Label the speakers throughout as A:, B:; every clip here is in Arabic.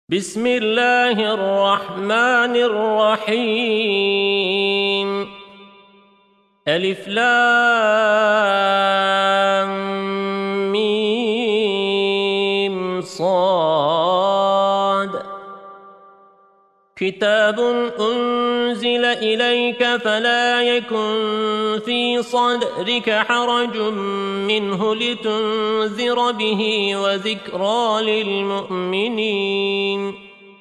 A: بسم الله الرحمن الرحيم ألف لام ميم صاد كتاب أنزل إليك فلا يكن في صدرك حرج منه لتنذر به وذكرى للمؤمنين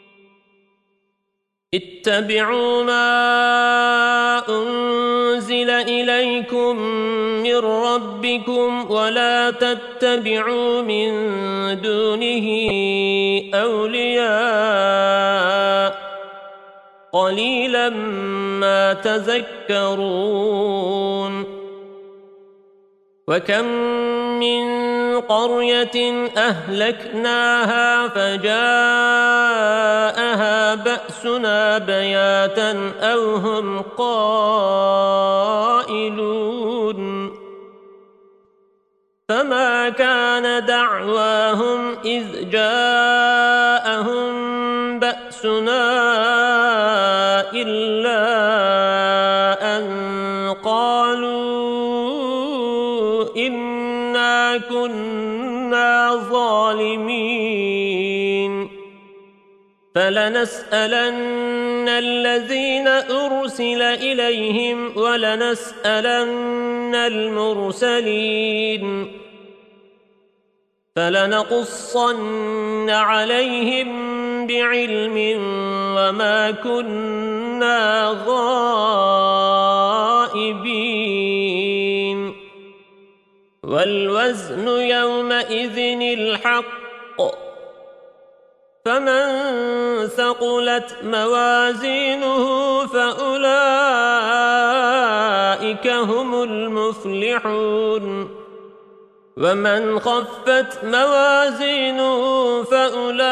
A: اتبعوا ما أنزل إليكم من ربكم ولا تتبعوا من دونه أولياء قليلا ما تذكرون وكم من قرية أهلكناها فجاءها بأسنا بياتا أو هم قائلون فما كان دعواهم إذ جاءهم بأسنا إلا أن قالوا إنا كنا ظالمين فلنسألن الذين أرسل إليهم ولنسألن المرسلين فلنقصن عليهم بعلم وما كنا غائبين والوزن يومئذ الحق فمن ثقلت موازينه فأولئك هم المفلحون ومن خفت موازينه فأولئك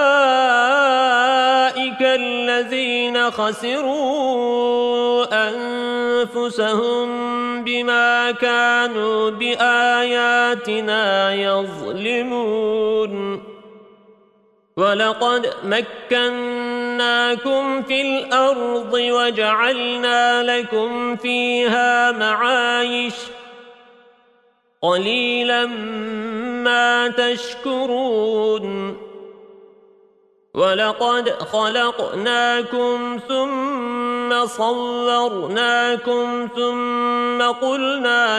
A: الذين خسروا أنفسهم بما كانوا بآياتنا يظلمون ولقد مكناكم في الأرض وجعلنا لكم فيها معايش قليلا ما تشكرون ولقد خلقناكم ثم صورناكم ثم قلنا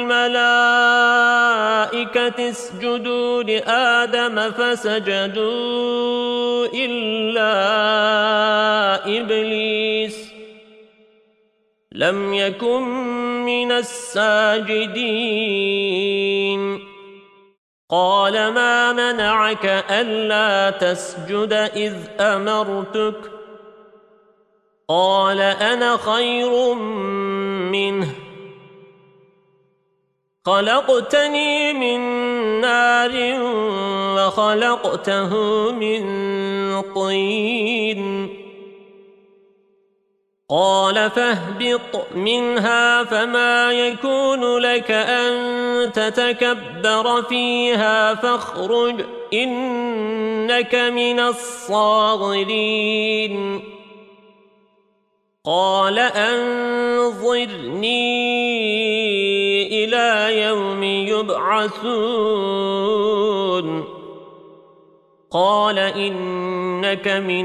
A: للملائكة اسجدوا لآدم فسجدوا إلا إبليس لم يكن من الساجدين قال ما منعك ألا تسجد إذ أمرتك قال أنا خير منه خلقتني من نار وخلقته من طين قال فاهبط منها فما يكون لك أن تتكبر فيها فاخرج إنك من الصاغرين قال أنظرني إلى يوم يبعثون قال إنك من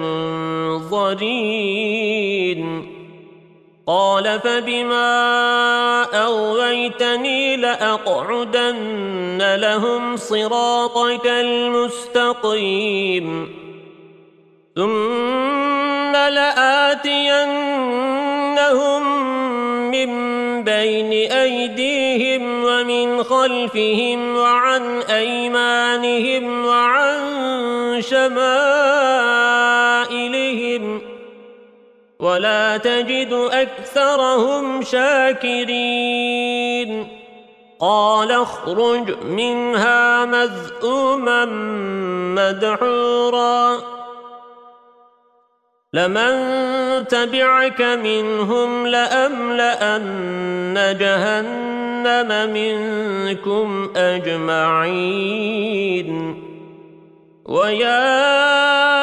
A: المنظرين قال فبما أغويتني لأقعدن لهم صراطك المستقيم ثم لآتينهم من بين أيديهم ومن خلفهم وعن أيمانهم وعن شمائلهم ولا تجد أكثرهم شاكرين قال اخرج منها مذءوما مدحورا لمن تبعك منهم لأملأن جهنم منكم أجمعين ويا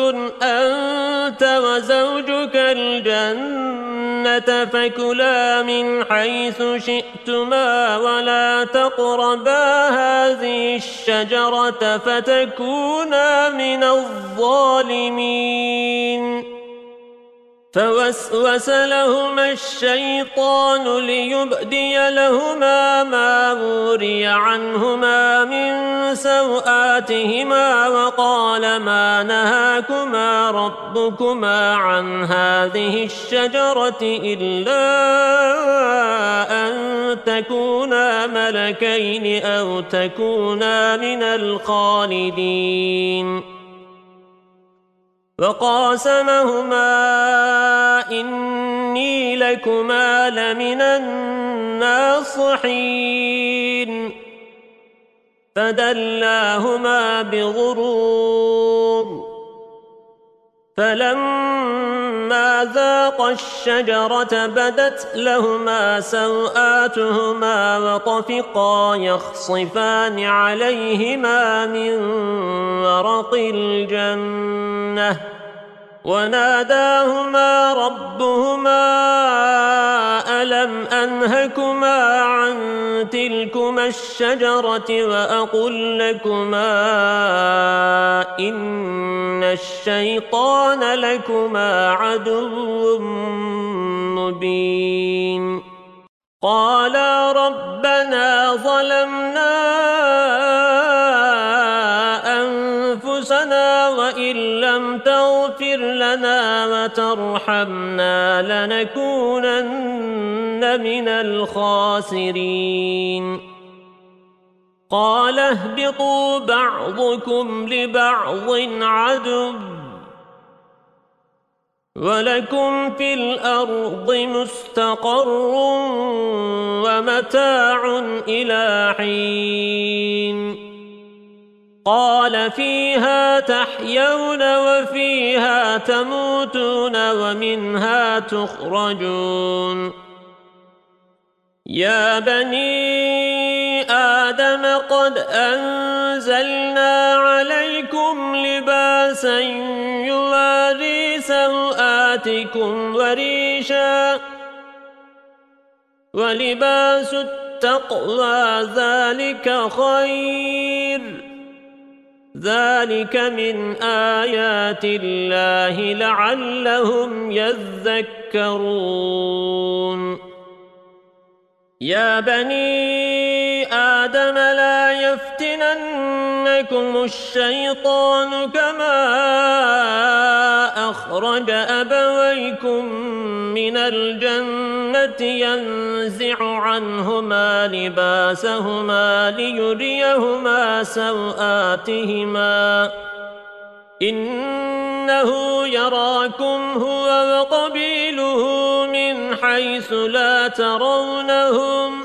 A: اسكن أنت وزوجك الجنة فكلا من حيث شئتما ولا تقربا هذه الشجرة فتكونا من الظالمين فوسوس لهما الشيطان ليبدي لهما ما وري عنهما من سوآتهما وقال ما نهاكما ربكما عن هذه الشجرة إلا أن تكونا ملكين أو تكونا من الخالدين وقاسمهما إني لكما لمن الناصحين فدلاهما بغرور فلما ذاقا الشجرة بدت لهما سوآتهما وطفقا يخصفان عليهما من ورق الجنة وناداهما ربهما ألم أنهكما عن تلكما الشجرة وأقل لكما إن الشيطان لكما عدو مبين قالا ربنا ظلمنا أنفسنا وإن لم تغفر لنا وترحمنا لنكونن من الخاسرين قال اهبطوا بعضكم لبعض عدو ولكم في الأرض مستقر ومتاع إلى حين قال فيها تحيون وفيها تموتون ومنها تخرجون يا بني آدم قد أنزلنا عليكم لباسا يواري سوآتكم وريشا ولباس التقوى ذلك خير ذلك من آيات الله لعلهم يذكرون يا بني آدم لا يفتننكم الشيطان كما أخرج أبويكم من الجنة ينزع عنهما لباسهما ليريهما سوآتهما إنه يراكم هو وقبيله من حيث لا ترونهم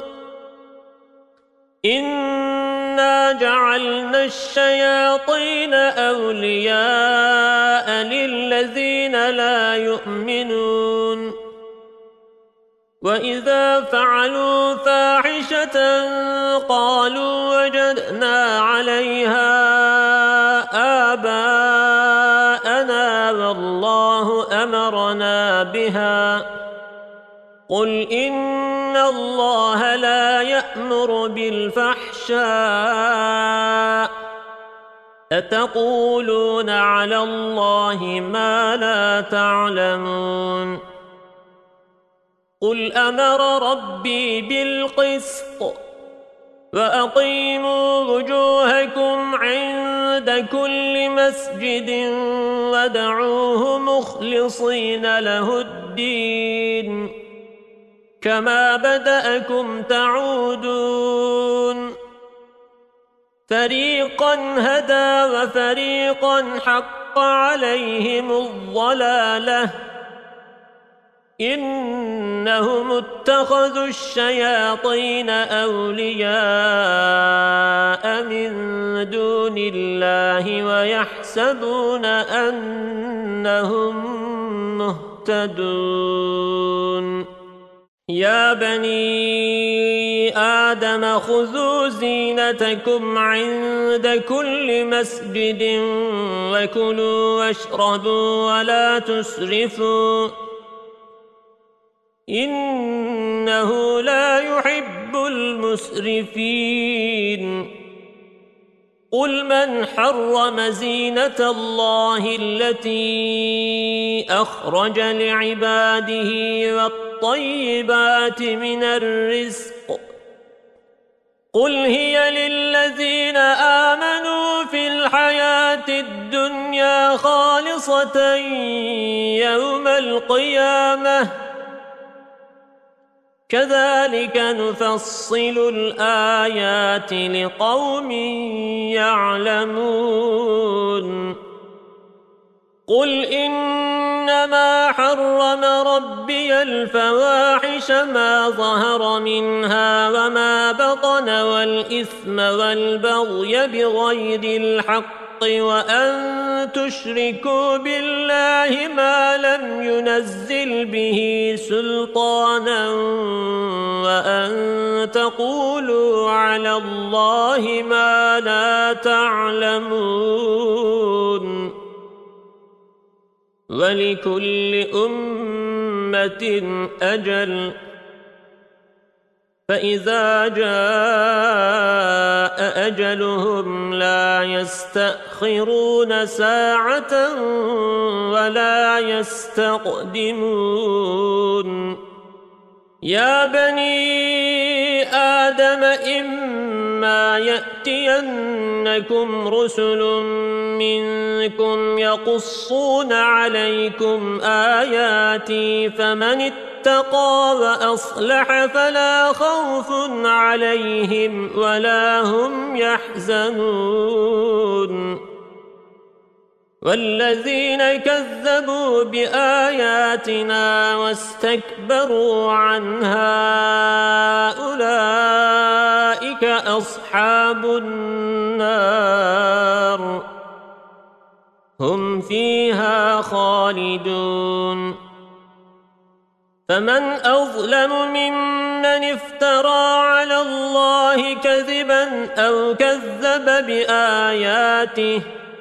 A: إنا جعلنا الشياطين أولياء للذين لا يؤمنون وإذا فعلوا فاحشة قالوا وجدنا عليها آباءنا والله أمرنا بها قل إن الله لا يأمر بالفحشاء أتقولون على الله ما لا تعلمون قل أمر ربي بالقسط وأقيموا وجوهكم عند كل مسجد وادعوه مخلصين له الدين كما بدأكم تعودون فريقا هدى وفريقا حق عليهم الضلالة إنهم اتخذوا الشياطين أولياء من دون الله ويحسبون أنهم مهتدون يا بني آدم خذوا زينتكم عند كل مسجد وكلوا واشربوا ولا تسرفوا إنه لا يحب المسرفين قل من حرم زينة الله التي أخرج لعباده والطيبات من الرزق قل هي للذين آمنوا في الحياة الدنيا خالصة يوم القيامة كذلك نفصل الآيات لقوم يعلمون قل إنما حرم ربي الفواحش ما ظهر منها وما بطن والإثم والبغي بغير الحق وأن تشركوا بالله ما لم ينزل به سلطانا وأن تقولوا على الله ما لا تعلمون ولكل أمة أجل فإذا جاء أجلهم لا يستأخرون ساعة ولا يستقدمون يا بني آدم إما يأتينكم رسل منكم يقصون عليكم آياتي فمن اتقى وأصلح فلا خوف عليهم ولا هم يحزنون والذين كذبوا بآياتنا واستكبروا عنها أولئك أصحاب النار هم فيها خالدون فمن أظلم ممن افترى على الله كذبا أو كذب بآياته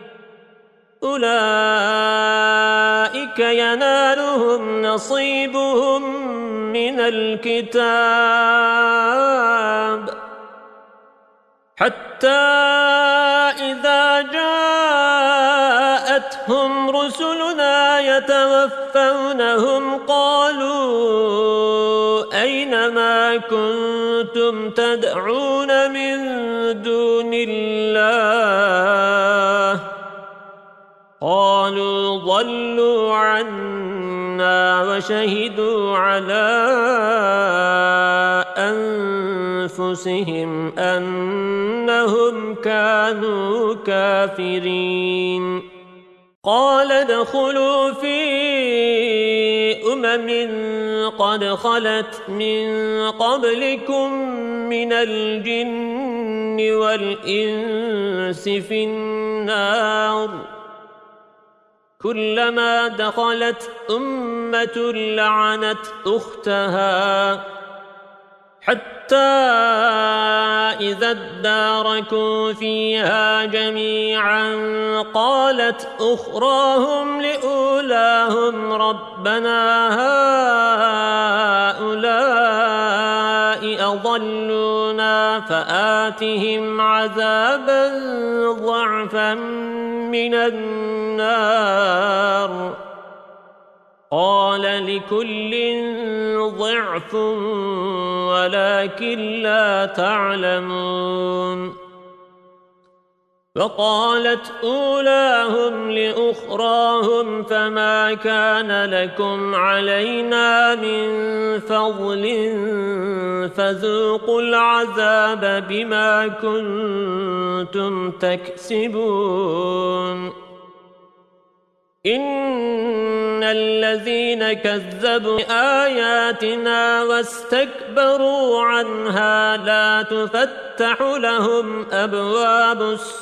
A: أولئك ينالهم نصيبهم من الكتاب حتى إذا جاءتهم رسلنا يتوفونهم قالوا أين ما كنتم تدعون من دون الله قالوا ضلوا عنا وشهدوا على أنفسهم أنهم كانوا كافرين قال ادخلوا في قد خلت من قبلكم من الجن والإنس في النار كلما دخلت أمة لعنت أختها حتى إذا اداركوا فيها جميعا قالت أخراهم لأولاهم ربنا هؤلاء أضلونا فآتهم عذابا ضعفا من النار قال لكل ضعف ولكن لا تعلمون وقالت أولاهم لأخراهم فما كان لكم علينا من فضل فذوقوا العذاب بما كنتم تكسبون إن الذين كذبوا بآياتنا واستكبروا عنها لا تفتح لهم أبواب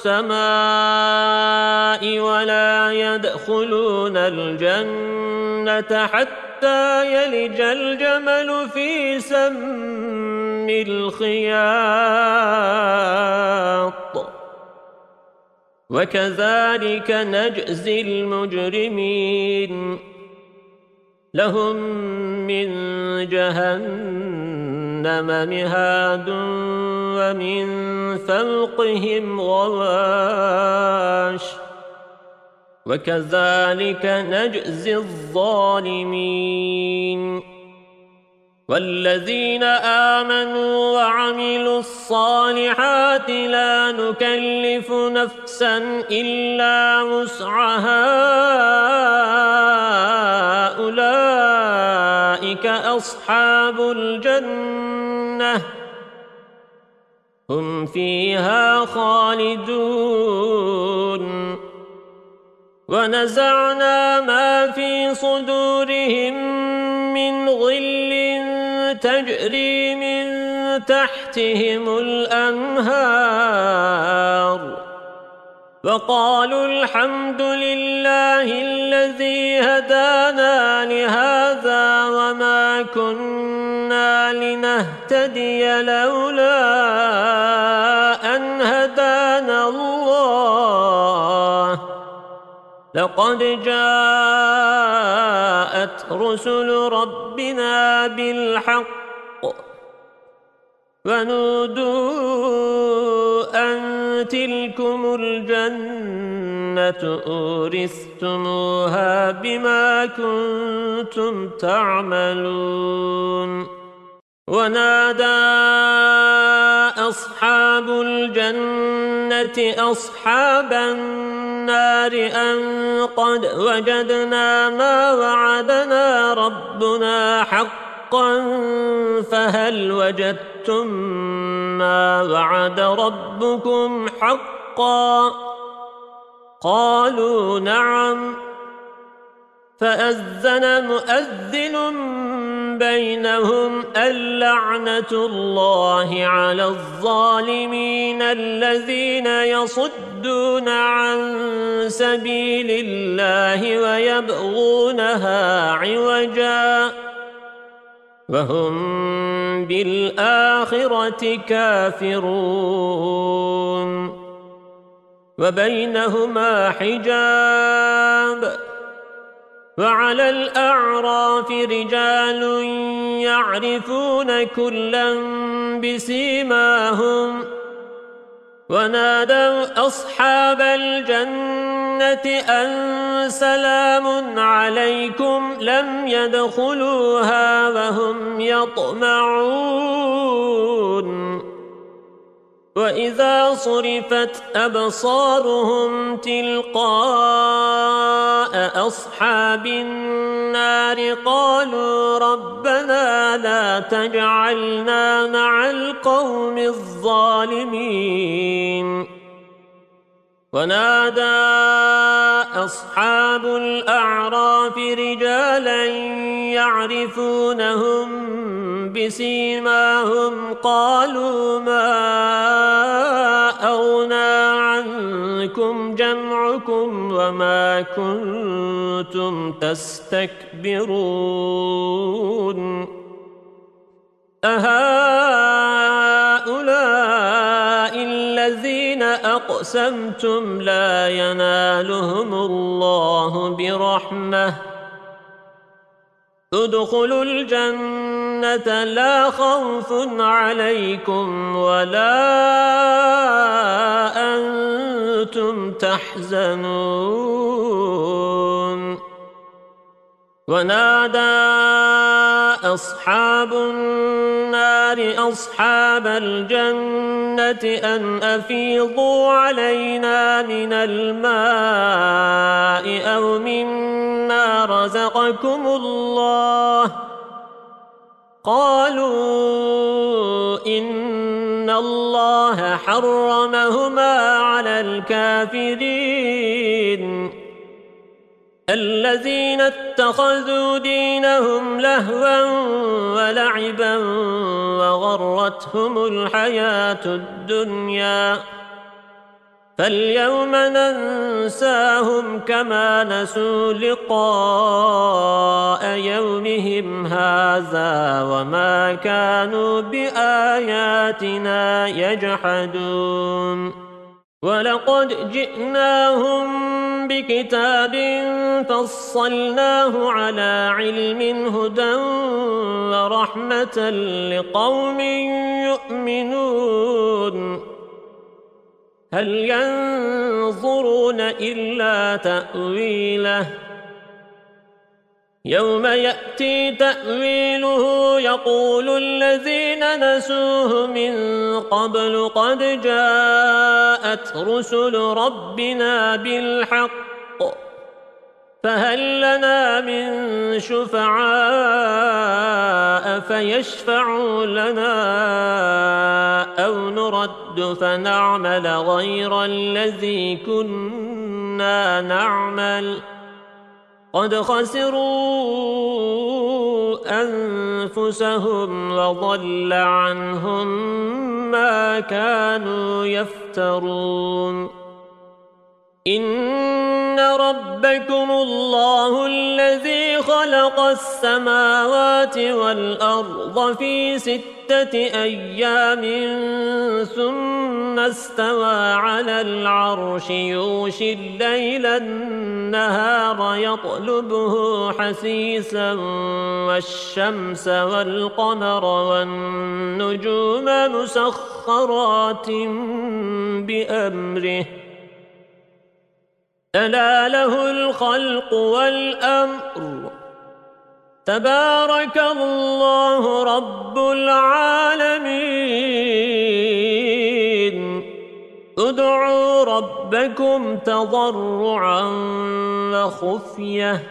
A: السماء ولا يدخلون الجنة حتى يلج الجمل في سم الخياط وكذلك نجزي المجرمين لهم من جهنم مهاد ومن فوقهم غواش وكذلك نجزي الظالمين والذين آمنوا وعملوا الصالحات لا نكلف نفسا إلا وسعها أولئك أصحاب الجنة هم فيها خالدون ونزعنا ما في صدورهم من غل تجري من تحتهم الأنهار وقالوا الحمد لله الذي هدانا لهذا وما كنا لنهتدي لولا أن هدانا الله لقد جاءت رسل ربنا بالحق ونودوا أن تلكم الجنة أورثتموها بما كنتم تعملون ونادى أصحاب الجنة أصحاب النار أن قد وجدنا ما وعدنا ربنا حقا فهل وجدتم ما وعد ربكم حقا قالوا نعم فأذن مؤذن بينهم اللعنة الله على الظالمين الذين يصدون عن سبيل الله ويبغونها عوجا وهم بالآخرة كافرون وبينهما حجاب وعلى الأعراف رجال يعرفون كلا بسيماهم ونادوا أصحاب الجنة أن سلام عليكم لم يدخلوها وهم يطمعون وإذا صرفت أبصارهم تلقاء أصحاب النار قالوا ربنا لا تجعلنا مع القوم الظالمين ونادى أصحاب الأعراف رجالا يعرفونهم بسيماهم قالوا ما أغنى عنكم جمعكم وما كنتم تستكبرون أهؤلاء الذين أقسمتم لا ينالهم الله برحمة ادخلوا الجنة لا خوف عليكم ولا أنتم تحزنون ونادى أصحاب النار أصحاب الجنة أن أفيضوا علينا من الماء أو مما رزقكم الله قالوا إن الله حرمهما على الكافرين الذين اتخذوا دينهم لهوا ولعبا وغرتهم الحياة الدنيا فاليوم ننساهم كما نسوا لقاء يومهم هذا وما كانوا بآياتنا يجحدون ولقد جئناهم بكتاب فصلناه على علم هدى ورحمة لقوم يؤمنون هل ينظرون إلا تأويله يوم يأتي تأويله يقول الذين نسوه من قبل قد جاءت رسل ربنا بالحق فهل لنا من شفعاء فيشفعوا لنا أو نرد فنعمل غير الذي كنا نعمل قد خسروا أنفسهم وضل عنهم ما كانوا يفترون إن ربكم الله الذي خلق السماوات والأرض في 6 أيام ثم استوى على العرش يغشي الليل النهار يطلبه حثيثا والشمس والقمر والنجوم مسخرات بأمره ألا له الخلق والأمر تبارك الله رب العالمين ادعوا ربكم تضرعا وخفية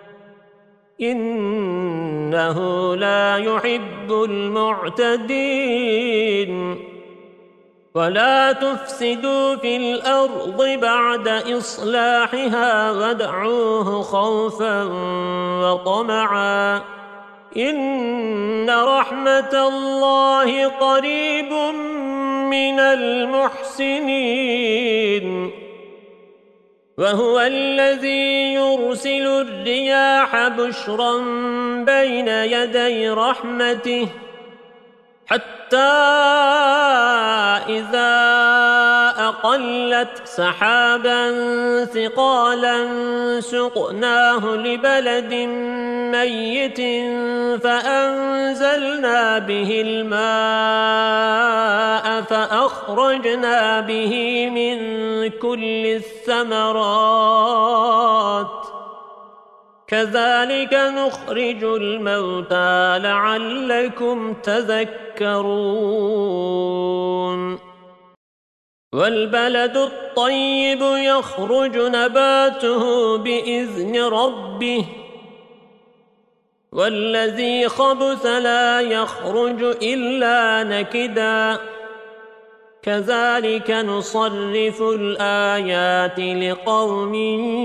A: إنه لا يحب المعتدين ولا تفسدوا في الأرض بعد إصلاحها وادعوه خوفا وطمعا إن رحمة الله قريب من المحسنين وهو الذي يرسل الرياح بشرا بين يدي رحمته حتى إذا أقلت سحابا ثقالا سقناه لبلد ميت فأنزلنا به الماء فأخرجنا به من كل الثمرات كذلك نخرج الموتى لعلكم تذكرون والبلد الطيب يخرج نباته بإذن ربه والذي خبث لا يخرج إلا نكدا كذلك نصرف الآيات لقوم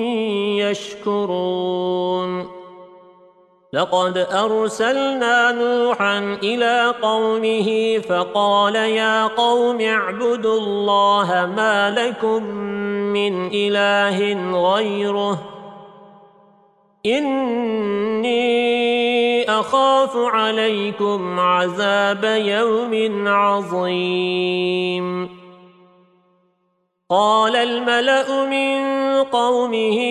A: يشكرون لقد أرسلنا نوحا إلى قومه فقال يا قوم اعبدوا الله ما لكم من إله غيره إني أخاف عليكم عذاب يوم عظيم قال الملأ من قومه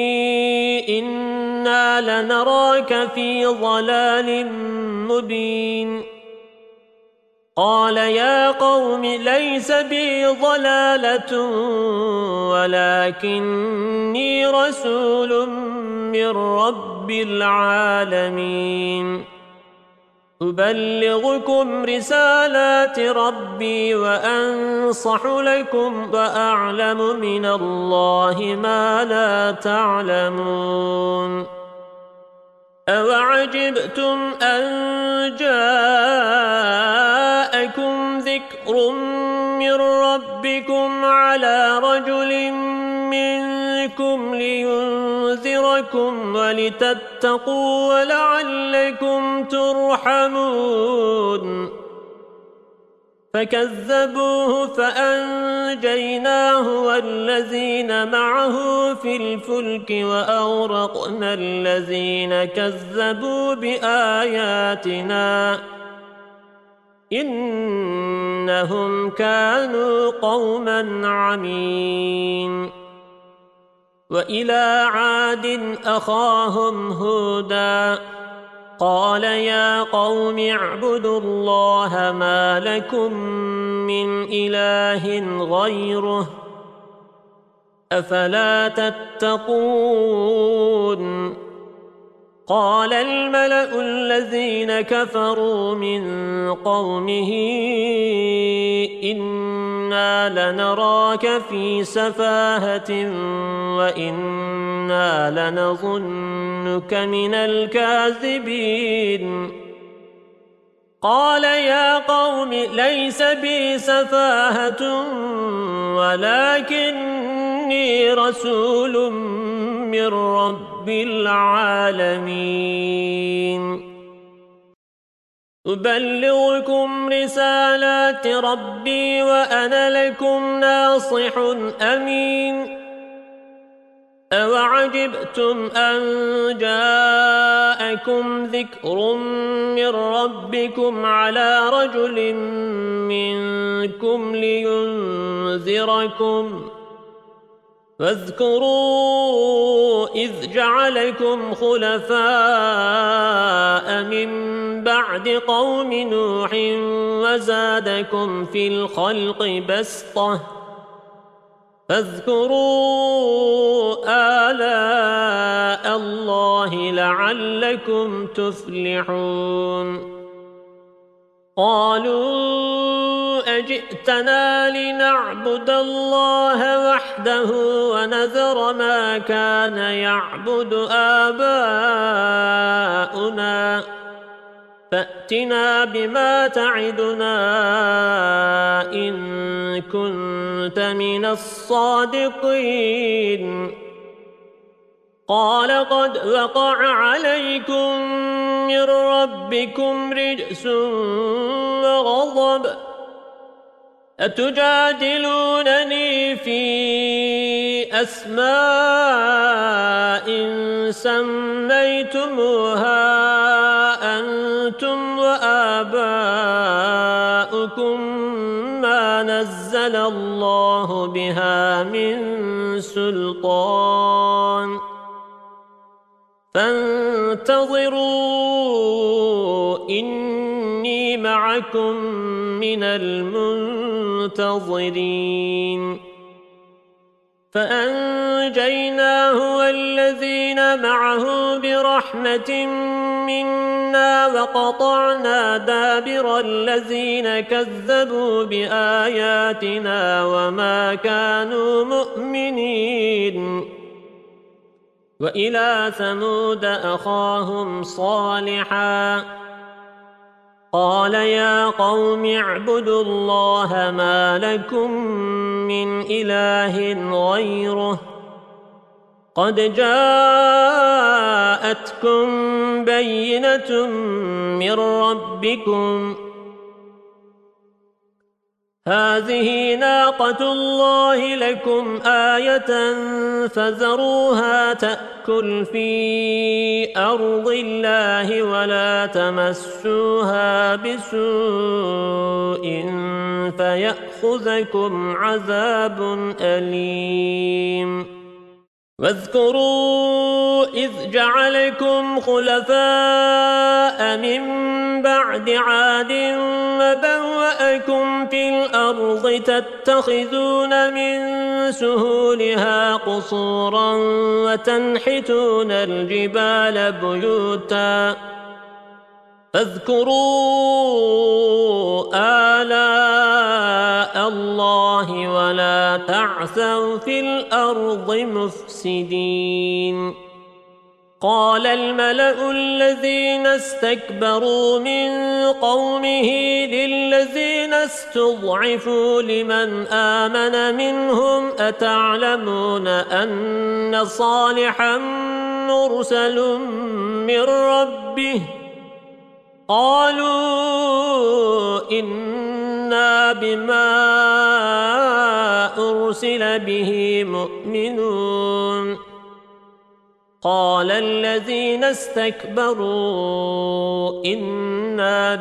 A: إنا لنراك في ضلال مبين قال يا قوم ليس بي ضلالة ولكني رسول من رب العالمين أبلغكم رسالات ربي وأنصح لكم وأعلم من الله ما لا تعلمون أوعجبتم أن جاءكم ذكر من ربكم على رجل منكم لينذركم ولتتقوا ولعلكم ترحمون فكذبوه فأنجيناه والذين معه في الفلك وأغرقنا الذين كذبوا بآياتنا إنهم كانوا قوما عمين وإلى عاد أخاهم هودا قال يا قوم اعبدوا الله ما لكم من إله غيره أفلا تتقون قال الملأ الذين كفروا من قومه إنا لنراك في سفاهة وإنا لنظنك من الكاذبين قال يا قوم ليس بي سفاهة ولكني رسول من رب العالمين أبلغكم رسالات ربي وأنا لكم ناصح أمين أوعجبتم أن جاءكم ذكر من ربكم على رجل منكم لينذركم واذكروا إذ جعلكم خلفاء من بعد قوم نوح وزادكم في الخلق بسطة فاذكروا آلاء الله لعلكم تفلحون قالوا أجئتنا لنعبد الله وحده ونذر ما كان يعبد آباؤنا فأتنا بما تعدنا إن كنت من الصادقين قال قد وقع عليكم من ربكم رجس وغضب أتجادلونني في أسماء سميتموها أنتم وآباؤكم ما نزل الله بها من سلطان فانتظروا إني معكم من المنتظرين فأنجيناه والذين معه برحمة منا وقطعنا دابر الذين كذبوا بآياتنا وما كانوا مؤمنين وإلى ثمود أخاهم صالحا قال يا قوم اعبدوا الله ما لكم من إله غيره قد جاءتكم بينة من ربكم هذه ناقة الله لكم آية فذروها تأكل في أرض الله ولا تمسوها بسوء فيأخذكم عذاب أليم واذكروا إذ جعلكم خلفاء من بعد عاد وبوأكم في الأرض تتخذون من سهولها قصورا وتنحتون الجبال بيوتا فاذكروا آلاء الله ولا تعثوا في الأرض مفسدين قال الملأ الذين استكبروا من قومه للذين استضعفوا لمن آمن منهم أتعلمون أن صالحا مرسل من ربه قالوا إنا بما أرسل به مؤمنون قال الذين استكبروا إنا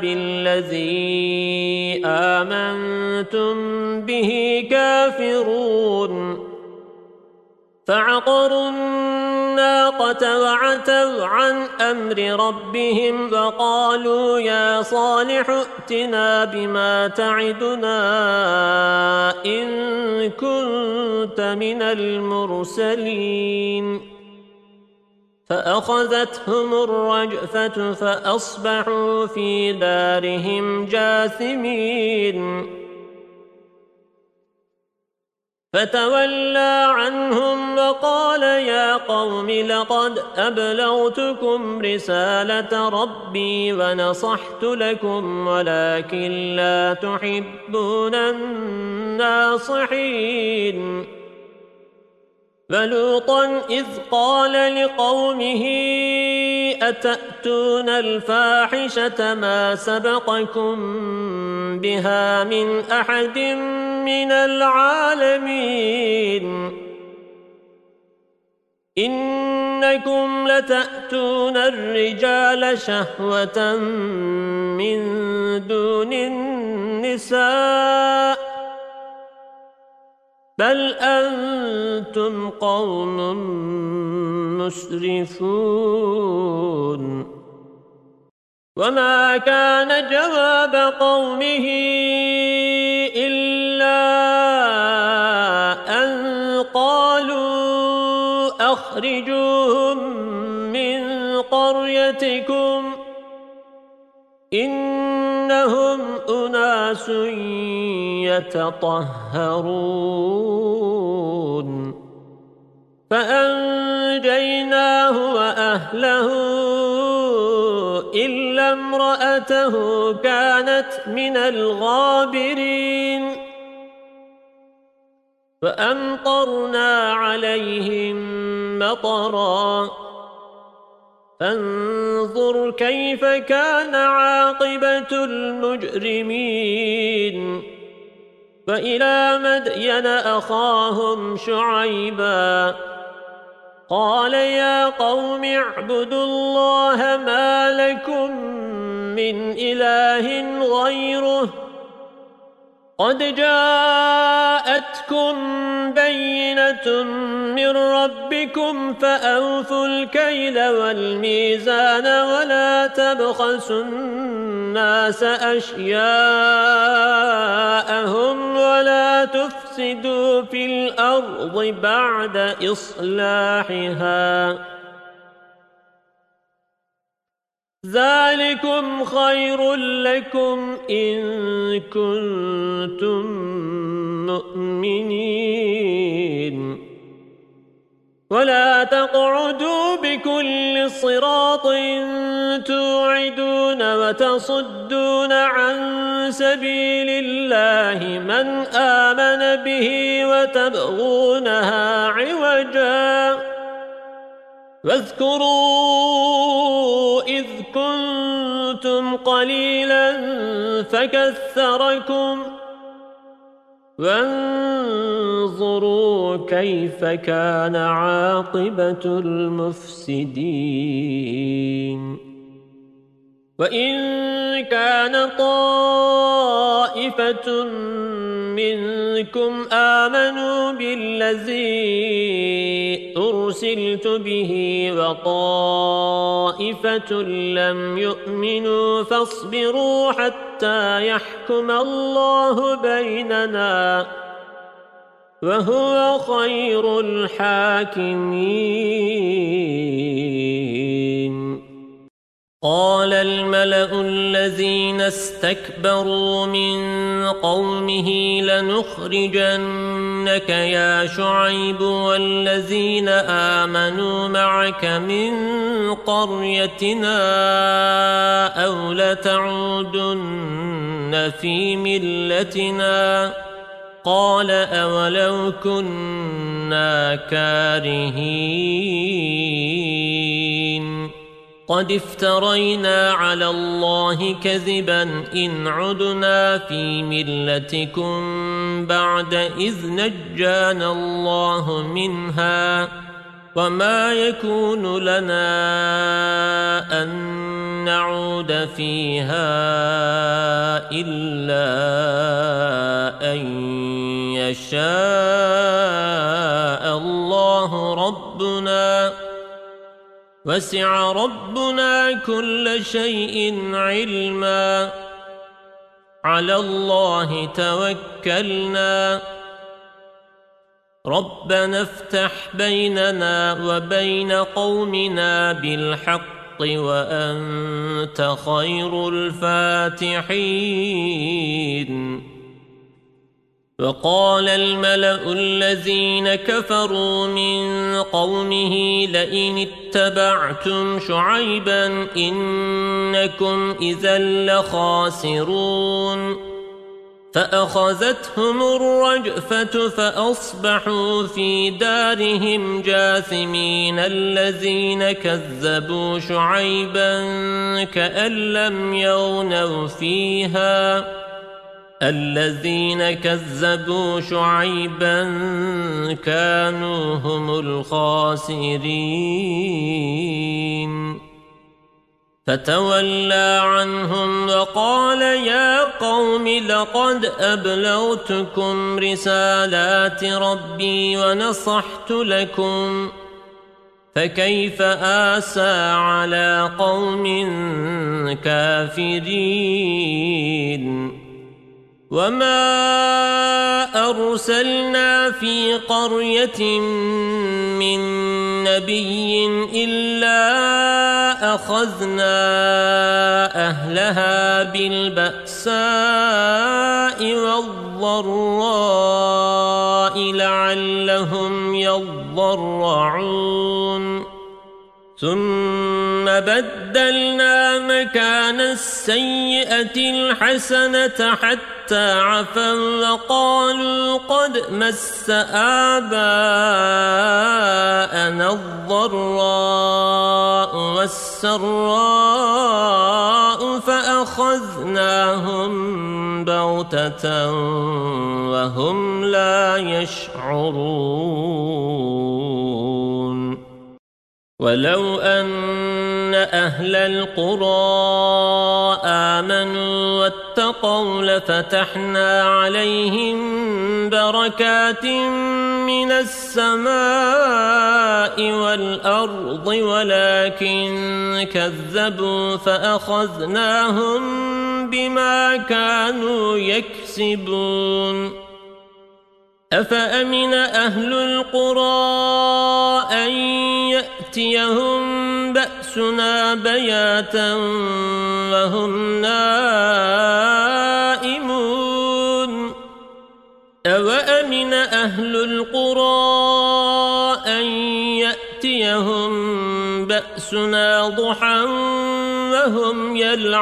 A: بالذي آمنتم به كافرون فعقروا الناقة وعتوا عن أمر ربهم وقالوا يا صالح ائتنا بما تعدنا إن كنت من المرسلين فأخذتهم الرجفة فأصبحوا في دارهم جاثمين فتولى عنهم وقال يا قوم لقد أبلغتكم رسالة ربي ونصحت لكم ولكن لا تحبون الناصحين ولوطا إذ قال لقومه أتأتون الفاحشة ما سبقكم بها من أحد من العالمين إنكم لتأتون الرجال شهوة من دون النساء بل أنتم قوم مسرفون وما كان جواب قومه إلا أن قالوا أخرجوهم من قريتكم إنهم أناس يتطهرون فأنجيناه وأهله إلا امرأته كانت من الغابرين فأمطرنا عليهم مطرا فانظر كيف كان عاقبة المجرمين وإلى مدين أخاهم شعيبا قال يا قوم اعبدوا الله ما لكم من إله غيره قد جاءتكم بينة من ربكم فأوفوا الكيل والميزان ولا تبخسوا الناس أشياءهم ولا تفسدوا في الأرض بعد إصلاحها ذلكم خير لكم إن كنتم مؤمنين ولا تقعدوا بكل صراط توعدون وتصدون عن سبيل الله من آمن به وتبغونها عوجا واذكروا إذ كنتم قليلا فكثركم وانظروا كيف كان عاقبة المفسدين وإن كان طائفة منكم آمنوا بالذي أرسلت به وطائفة لم يؤمنوا فاصبروا حتى يحكم الله بيننا وهو خير الحاكمين قال الملأ الذين استكبروا من قومه لنخرجن إنك يا شعيب والذين آمنوا معك من قريتنا أو لتعودن في ملتنا قال أولو كنا كارهين قد افترينا على الله كذبا إن عدنا في ملتكم بعد إذ نجانا الله منها وما يكون لنا أن نعود فيها إلا أن يشاء الله ربنا وسع ربنا كل شيء علما على الله توكلنا ربنا افتح بيننا وبين قومنا بالحق وأنت خير الفاتحين وقال الملأ الذين كفروا من قومه لئن اتبعتم شعيبا إنكم إذا لخاسرون فأخذتهم الرجفة فأصبحوا في دارهم جاثمين الذين كذبوا شعيبا كأن لم يغنوا فيها الذين كذبوا شعيبا كانوا هم الخاسرين فتولى عنهم وقال يا قوم لقد أبلغتكم رسالات ربي ونصحت لكم فكيف آسى على قوم كافرين وما أرسلنا في قرية من نبي إلا أخذنا أهلها بالبأساء والضراء لعلهم يضرعون ثم بدلنا مكان السيئة الحسنة حتى عفوا وقالوا قد مس آباءنا الضراء والسراء فأخذناهم بغتة وهم لا يشعرون ولو أن أهل القرى آمنوا واتقوا لفتحنا عليهم بركات من السماء والأرض ولكن كذبوا فأخذناهم بما كانوا يكسبون أفأمن أهل القرى أن يأتيهم بأسنا بياتا وهم نائمون أوأمن أهل القرى أن يأتيهم بأسنا ضحى وهم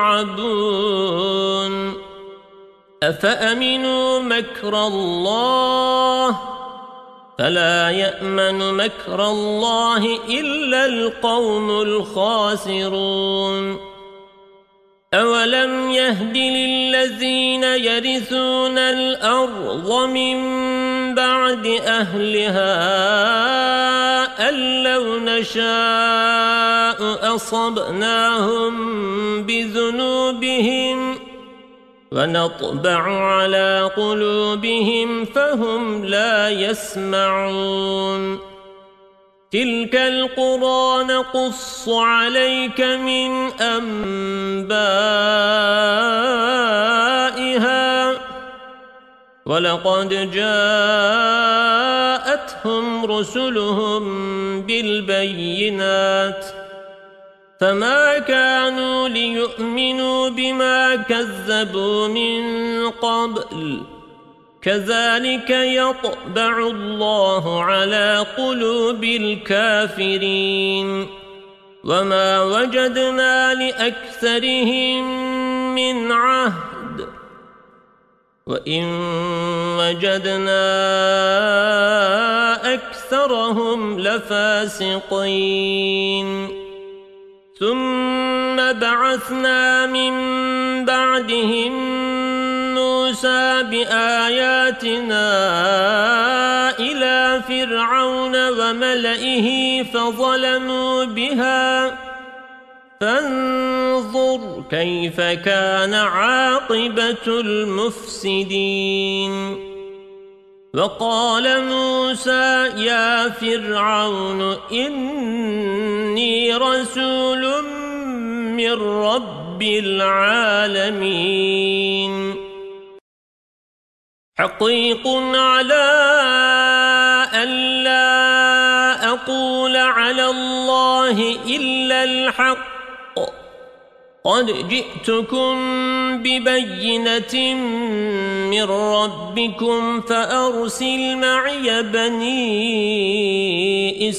A: يلعبون أفأمنوا مكر الله فلا يأمن مكر الله إلا القوم الخاسرون أولم يهد للذين يرثون الأرض من بعد أهلها أن لو نشاء أصبناهم بذنوبهم ونطبع على قلوبهم فهم لا يسمعون تلك القرى نقص عليك من أنبائها ولقد جاءتهم رسلهم بالبينات فما كانوا ليؤمنوا بما كذبوا من قبل كذلك يطبع الله على قلوب الكافرين وما وجدنا لأكثرهم من عهد وإن وجدنا أكثرهم لفاسقين ثم بعثنا من بعدهم موسى بآياتنا إلى فرعون وملئه فظلموا بها فانظر كيف كان عاقبة المفسدين وقال موسى يا فرعون إني رسول من رب العالمين حقيق على ألا أقول على الله إلا الحق قد جئتكم ببينة من ربكم فأرسل معي بني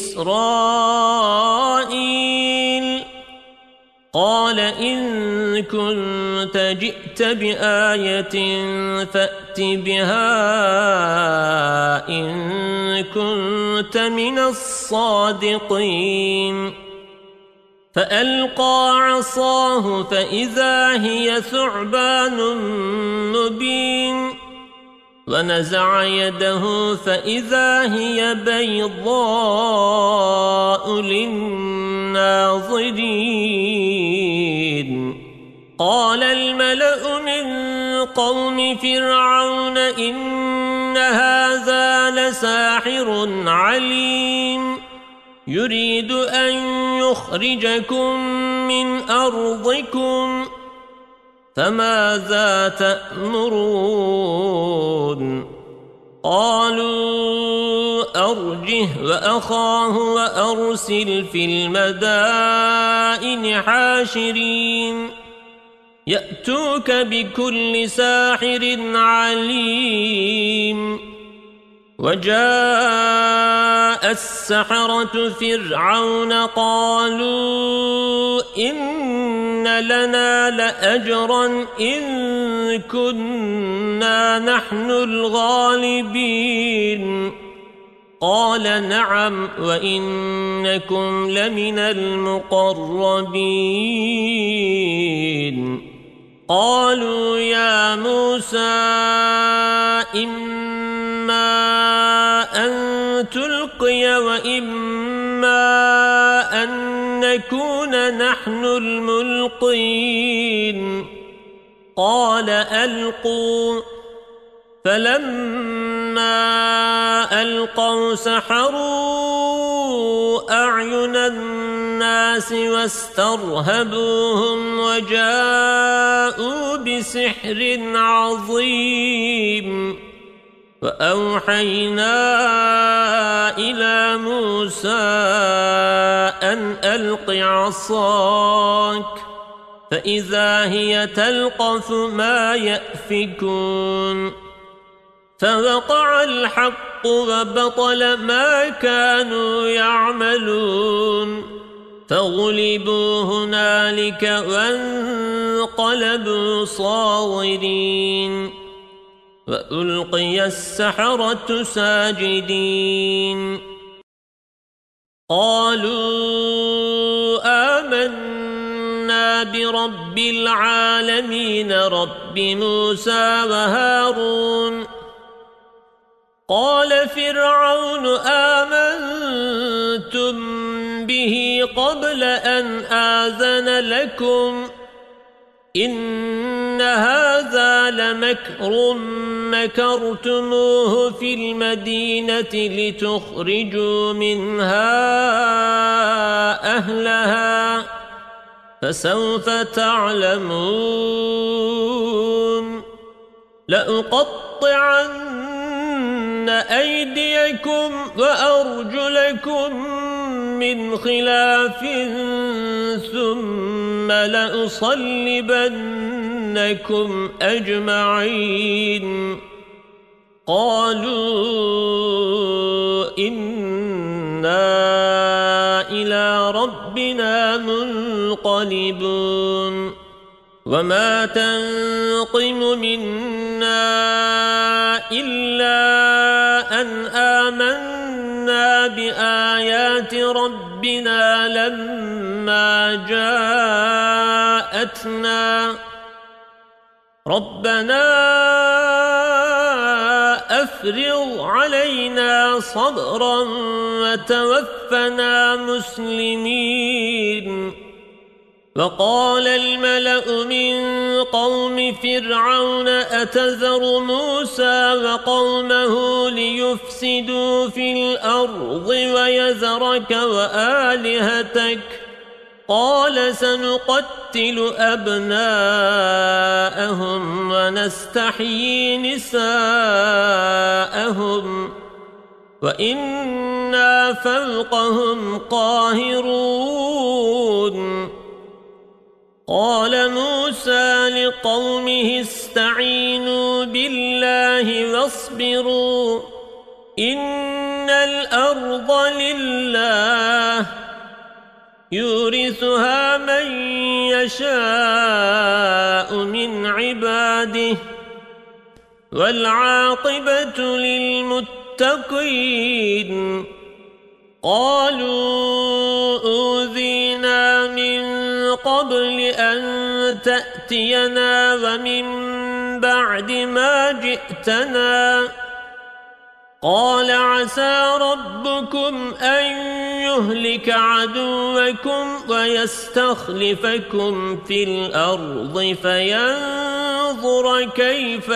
A: إسرائيل قال إن كنت جئت بآية فأت بها إن كنت من الصادقين فألقى عصاه فإذا هي ثعبان مبين ونزع يده فإذا هي بيضاء للناظرين قال الملأ من قوم فرعون إن هذا لساحر عليم يريد أن يخرجكم من أرضكم فماذا تأمرون قالوا أرجه وأخاه وأرسل في المدائن حاشرين يأتوك بكل ساحر عليم وجاء السحرة فرعون قالوا إن لنا لأجرا إن كنا نحن الغالبين قال نعم وإنكم لمن المقربين قالوا يا موسى إما أن تلقي وإما أن نكون نحن الملقين قال ألقوا فلما ألقوا سحروا أعين الناس واسترهبوهم وجاءوا بسحر عظيم وأوحينا إلى موسى أن ألق عصاك فإذا هي تلقف ما يأفكون فوقع الحق وبطل ما كانوا يعملون فغلبوا هنالك وانقلبوا صاغرين وألقي السحرة ساجدين قالوا آمنا برب العالمين رب موسى وهارون قال فرعون آمنتم به قبل أن آذن لكم إن هذا لمكر مكرتموه في المدينة لتخرجوا منها أهلها فسوف تعلمون لأقطعن أيديكم وأرجلكم من خلاف ثم لأصلبنكم أجمعين قالوا إنا إلى ربنا منقلبون وما تنقم منا إلا أن آمنا بآيات ربنا لما جاءتنا ربنا أفرغ علينا صبرا وتوفنا مسلمين وقال الملأ من قوم فرعون أتذر موسى وقومه ليفسدوا في الأرض ويذرك وآلهتك قال سنقتل أبناءهم ونستحيي نساءهم وإنا فوقهم قاهرون قال موسى لقومه استعينوا بالله واصبروا إن الأرض لله يورثها من يشاء من عباده والعاقبة للمتقين قالوا أوذينا من قبل أن تأتينا ومن بعد ما جئتنا قال عسى ربكم أن يهلك عدوكم ويستخلفكم في الأرض فينظر كيف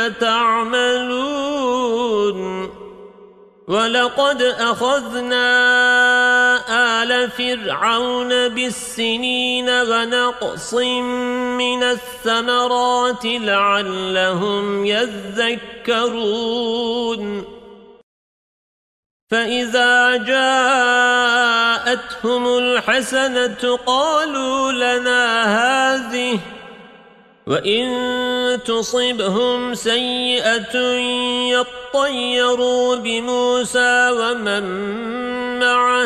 A: تعملون ولقد أخذنا آل فرعون بالسنين ونقص من الثمرات لعلهم يذكرون فإذا جاءتهم الحسنة قالوا لنا هذه وإن تصبهم سيئة يطيروا بموسى ومن معه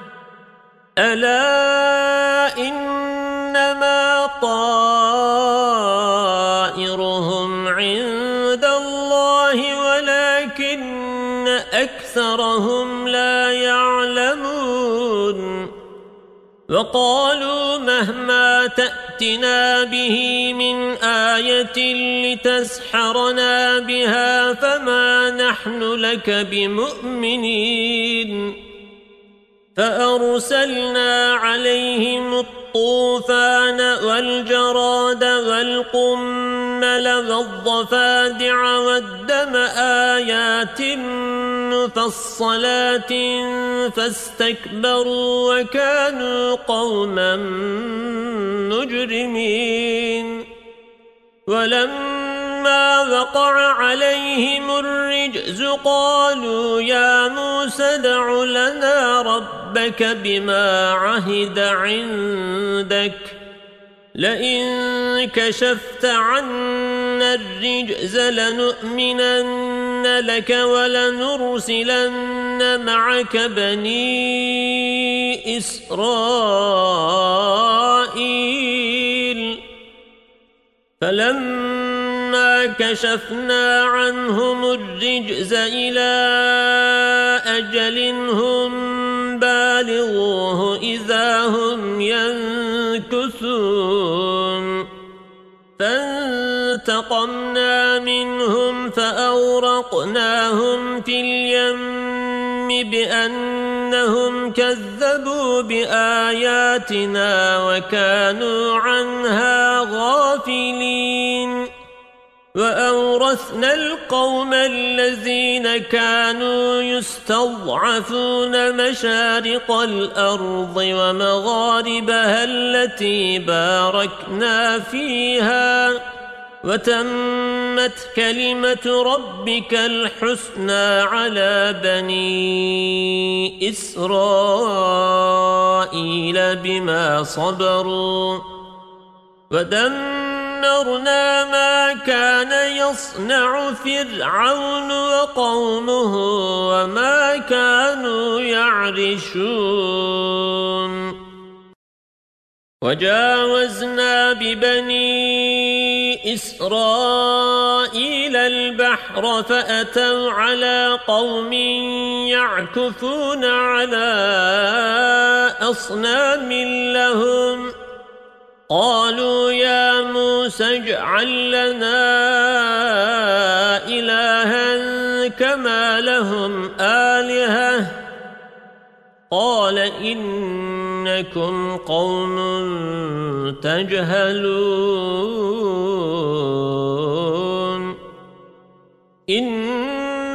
A: ألا إنما طائرهم عند الله ولكن أكثرهم لا يعلمون وقالوا مهما تأتنا به من آية لتسحرنا بها فما نحن لك بمؤمنين فأرسلنا عليهم الطوفان والجراد والقمل والضفادع والدم آيات مفصلات فاستكبروا وكانوا قوما مجرمين ولما وقع عليهم الرجز قالوا يا موسى ادع لنا ربك بما عهد عندك لئن كشفت عنا الرجز لنؤمنن لك ولنرسلن معك بني إسرائيل فلما كشفنا عنهم الرجز إلى أجل هم بالغوه إذا هم ينكثون فانتقمنا منهم فأورقناهم في اليم بأنهم كذبوا بآياتنا وكانوا عنها غافلين وأورثنا القوم الذين كانوا يستضعفون مشارق الأرض ومغاربها التي باركنا فيها وتمت كلمة ربك الحسنى على بني إسرائيل بما صبروا ودمرنا ودمرنا ما كان يصنع فرعون وقومه وما كانوا يعرشون وجاوزنا ببني إسرائيل البحر فأتوا على قوم يعكفون على أصنام لهم قالوا يا موسى اجعل لنا إلها كما لهم آلهة قال إنكم قوم تجهلون إن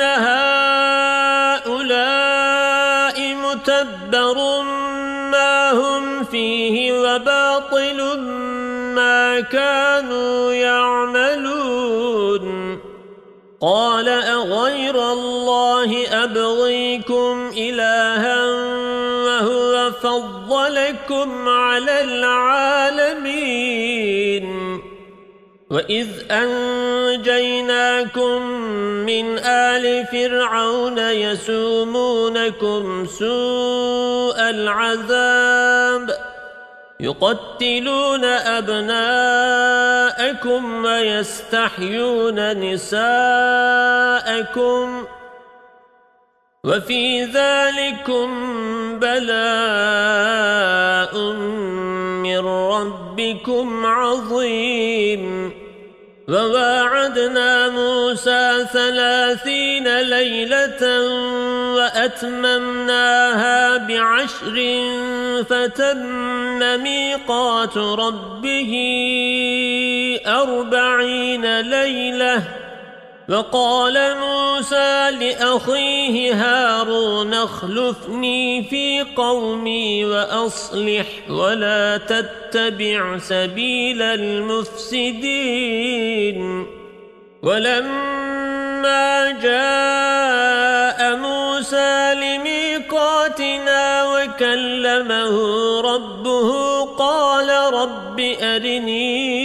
A: هؤلاء متبر ما هم فيه وباطل ما كانوا يعملون قال أغير الله أبغيكم إلها وهو فضلكم على العالمين وإذ أنجيناكم من آل فرعون يسومونكم سوء العذاب يقتلون أبناءكم ويستحيون نساءكم وفي ذلكم بلاء من ربكم عظيم وواعدنا موسى 30 ليلة وأتممناها ب10 فتم ميقات ربه 40 ليلة وقال موسى لأخيه هارون اخلفني في قومي وأصلح ولا تتبع سبيل المفسدين ولما جاء موسى لميقاتنا وكلمه ربه قال رب أرني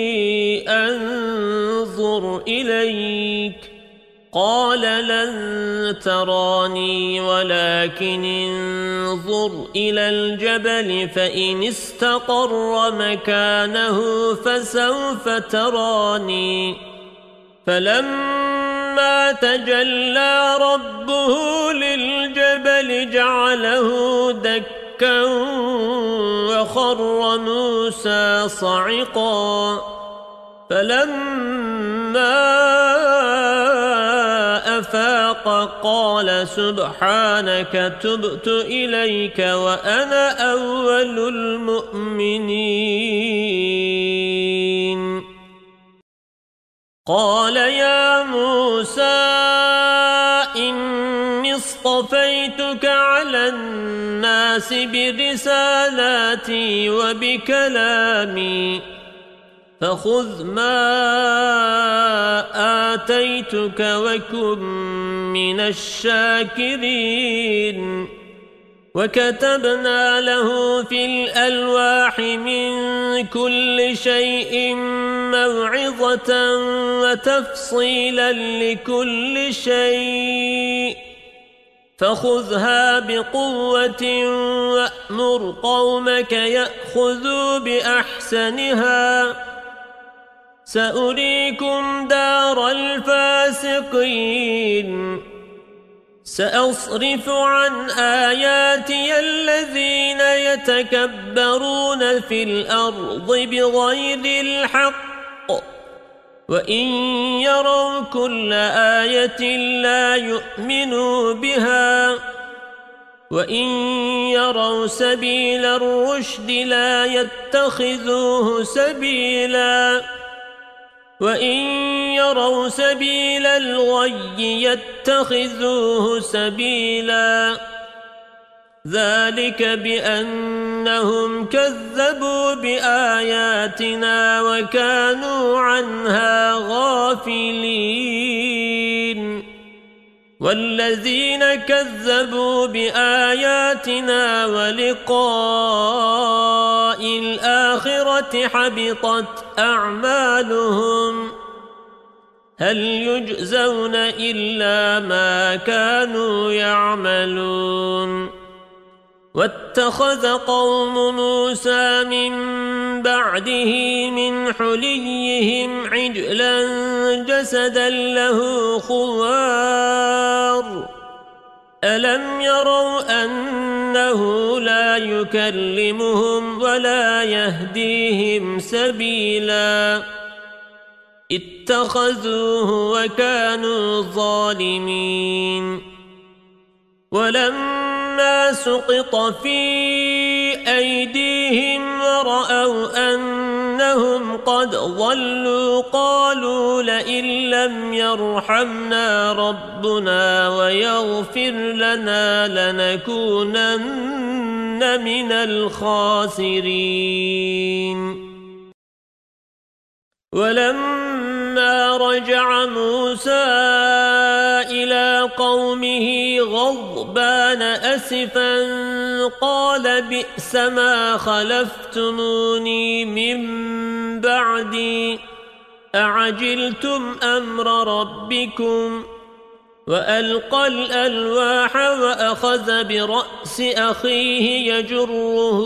A: أنظر إليك قال لن تراني ولكن انظر إلى الجبل فإن استقر مكانه فسوف تراني فلما تجلى ربه للجبل جعله دكا وخر موسى صعقا فلما أفاق قال سبحانك تبت إليك وأنا أول المؤمنين قال يا موسى إني اصطفيتك على الناس برسالاتي وبكلامي فخذ ما آتيتك وكن من الشاكرين وكتبنا له في الألواح من كل شيء موعظة وتفصيلا لكل شيء فخذها بقوة وأمر قومك يأخذوا بأحسنها سأريكم دار الفاسقين سأصرف عن آياتي الذين يتكبرون في الأرض بغير الحق وإن يروا كل آية لا يؤمنوا بها وإن يروا سبيل الرشد لا يتخذوه سبيلا وإن يروا سبيل الغي يتخذوه سبيلا ذلك بأنهم كذبوا بآياتنا وكانوا عنها غافلين والذين كذبوا بآياتنا ولقاء الآخرة حبطت أعمالهم هل يجزون إلا ما كانوا يعملون واتخذ قوم موسى من بعده من حليهم عجلا جسدا له خوار ألم يروا أنه لا يكلمهم ولا يهديهم سبيلا اتخذوه وكانوا ظالمين ولما سقط في أيديهم ورأوا أنهم قد ضلوا قالوا لئن لم يرحمنا ربنا ويغفر لنا لنكونن من الخاسرين ولما رجع موسى إلى قومه غضبان أسفا قال بئس ما خلفتموني من بعدي أعجلتم أمر ربكم وألقى الألواح وأخذ برأس أخيه يجره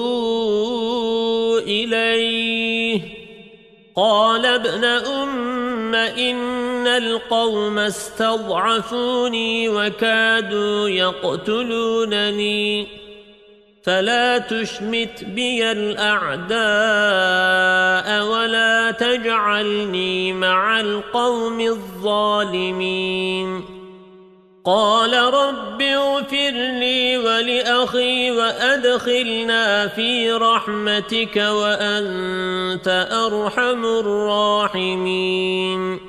A: إليه قال ابن أم إن القوم استضعفوني وكادوا يقتلونني فلا تشمت بي الأعداء ولا تجعلني مع القوم الظالمين قال رب اغفر لي ولأخي وأدخلنا في رحمتك وأنت أرحم الراحمين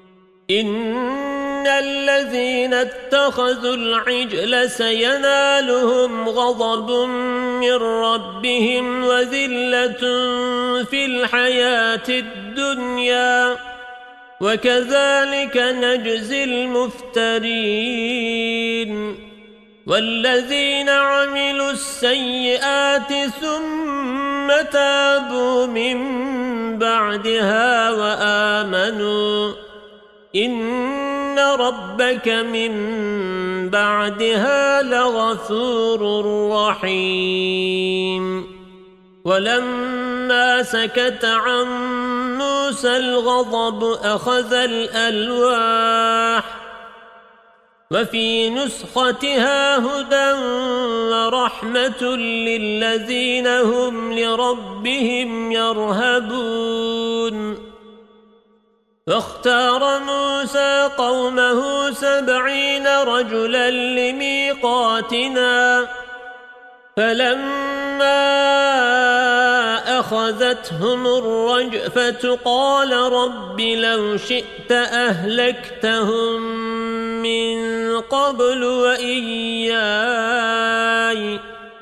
A: إن الذين اتخذوا العجل سينالهم غضب من ربهم وذلة في الحياة الدنيا وكذلك نجزي المفترين والذين عملوا السيئات ثم تابوا من بعدها وآمنوا إن ربك من بعدها لغفور رحيم ولما سكت عن موسى الغضب أخذ الألواح وفي نسختها هدى ورحمة للذين هم لربهم يرهبون واختار موسى قومه 70 رجلا لميقاتنا فلما أخذتهم الرجفة قال رب لو شئت أهلكتهم من قبل وإياي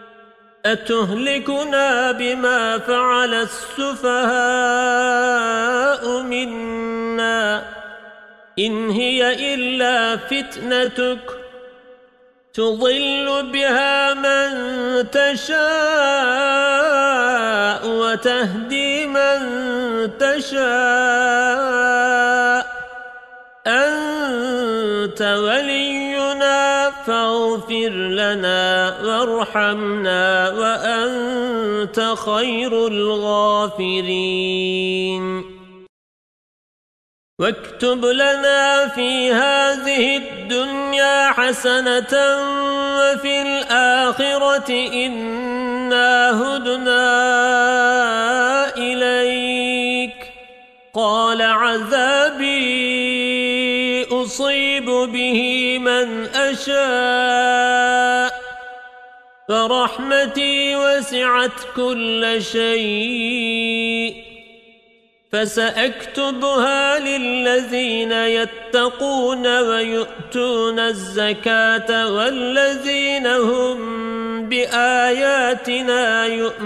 A: أتهلكنا بما فعل السفهاء منا إن هي إلا فتنتك تضل بها من تشاء وتهدي من تشاء أنت ولينا فاغفر لنا وارحمنا وأنت خير الغافرين واكتب لنا في هذه الدنيا حسنة وفي الآخرة إنا هدنا إليك قال عذابي أصيب به من أشاء فرحمتي وسعت كل شيء فسأكتبها للذين يتقون ويؤتون الزكاة والذين هم بآياتنا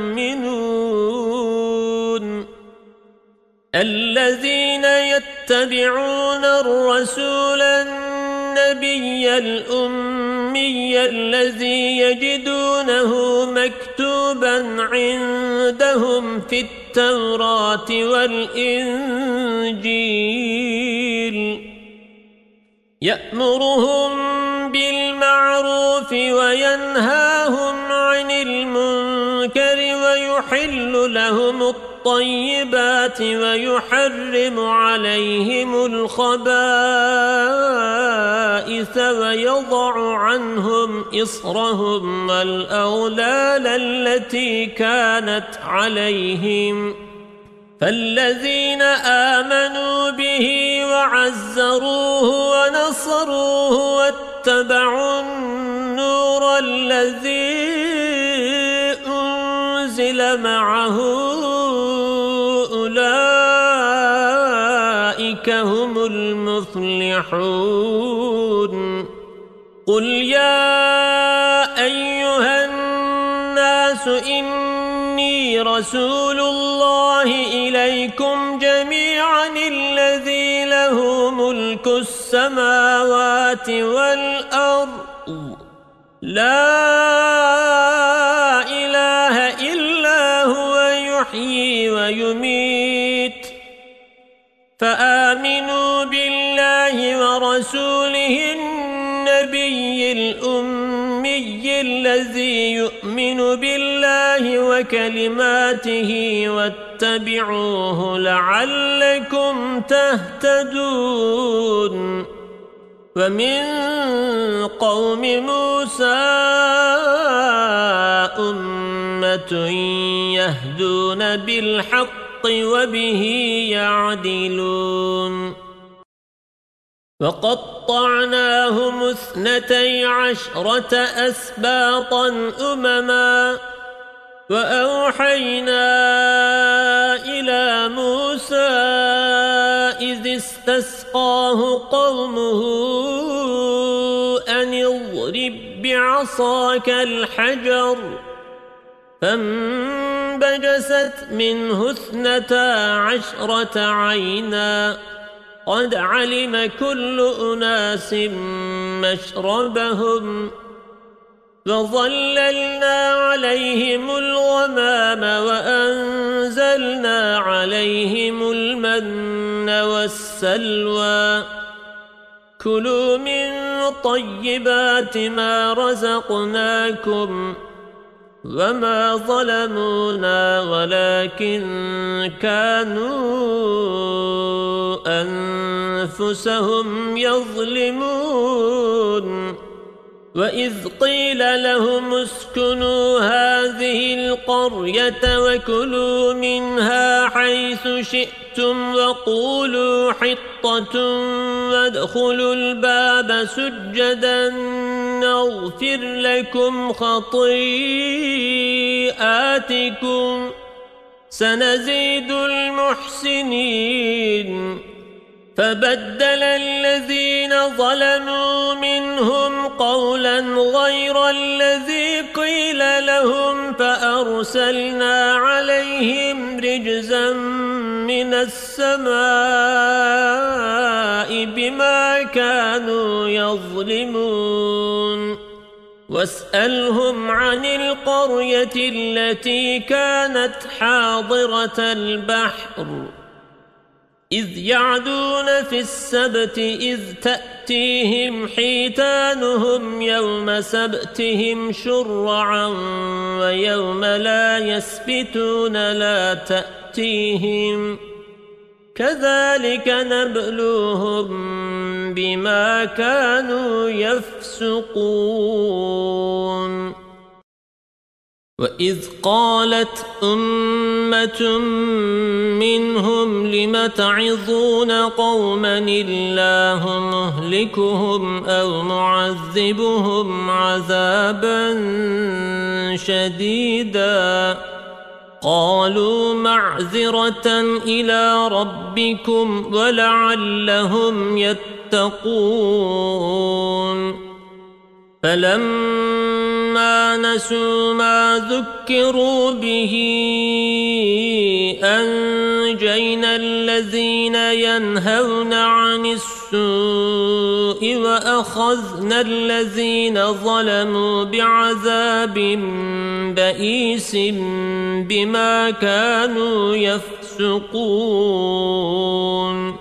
A: يؤمنون الذين يتبعون الرسول النبي الأمي الأمي الذي يجدونه مكتوبا عندهم في التوراة والإنجيل يأمرهم بالمعروف وينهاهم عن المنكر ويحل لهم الطيبات ويحرم عليهم الخبائث ويضع عنهم إصرهم والأغلال التي كانت عليهم فالذين آمنوا به وعزروه ونصروه واتبعوا النور الذي أنزل معه أولئك هم المفلحون قل يا أيها الناس إني رسول الله إليكم جميعا الذي له ملك السماوات والأرض لا إله إلا هو يحيي ويميت فآمنوا بالله ورسوله النبي الأمي الذي يؤمن بالله وكلماته واتبعوه لعلكم تهتدون ومن قوم موسى أمة يهدون بالحق وبه يعدلون وقطعناهم 12 أسباطا أمما وأوحينا إلى موسى إذ استسقاه قومه أن اضرب بعصاك الحجر فانبجست منه 12 عينا قد علم كل أناس مشربهم وظللنا عليهم الغمام وأنزلنا عليهم المن والسلوى كلوا من طيبات ما رزقناكم وما ظلمونا ولكن كانوا أنفسهم يظلمون وإذ قيل لهم اسكنوا هذه القرية وكلوا منها حيث شئتم وقولوا حطة وادخلوا الباب سجدا نغفر لكم خطيئاتكم سنزيد المحسنين فبدل الذين ظلموا منهم قولا غير الذي قيل لهم فأرسلنا عليهم رجزا من السماء بما كانوا يظلمون واسألهم عن القرية التي كانت حاضرة البحر إذ يعدون في السبت إذ تأتيهم حيتانهم يوم سبتهم شرعا ويوم لا يسبتون لا تأتيهم كذلك نبلوهم بما كانوا يفسقون وإذ قالت أمة منهم لم تعظون قوما الله مهلكهم أو معذبهم عذابا شديدا قالوا معذرة إلى ربكم ولعلهم يتقون فلما نسوا ما ذكروا به أنجينا الذين ينهون عن السوء السوء وأخذنا الذين ظلموا بعذاب بئيس بما كانوا يفسقون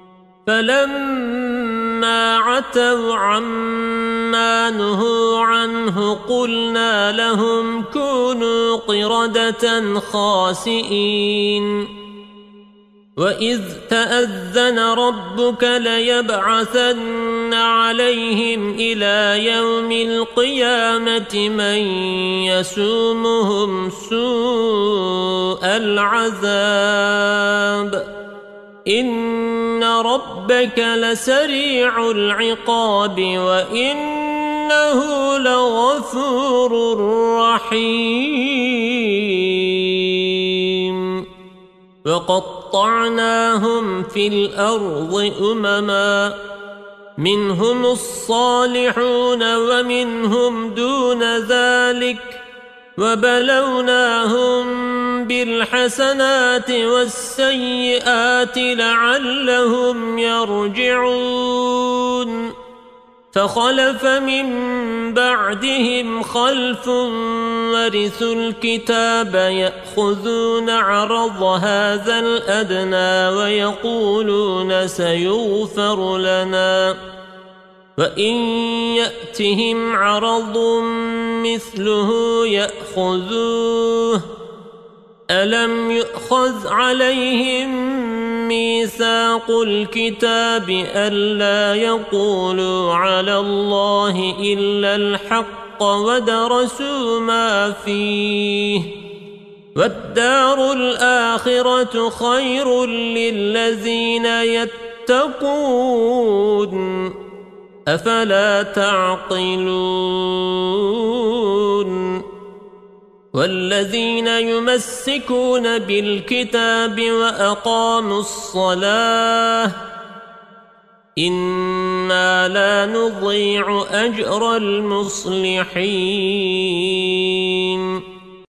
A: فلما عتوا عما نهوا عنه قلنا لهم كونوا قردة خاسئين وإذ تأذن ربك ليبعثن عليهم إلى يوم القيامة من يسومهم سوء العذاب إن ربك لسريع العقاب وإنه لغفور رحيم وقطعناهم في الأرض أمما منهم الصالحون ومنهم دون ذلك وبلوناهم بالحسنات والسيئات لعلهم يرجعون فخلف من بعدهم خلف ورثوا الكتاب يأخذون عرض هذا الأدنى ويقولون سيغفر لنا وإن يأتهم عرض مثله يأخذوه ألم يؤخذ عليهم ميثاق الكتاب ألا يقولوا على الله إلا الحق ودرسوا ما فيه والدار الآخرة خير للذين يتقون أفلا تعقلون والذين يمسكون بالكتاب وأقاموا الصلاة إنا لا نضيع أجر المصلحين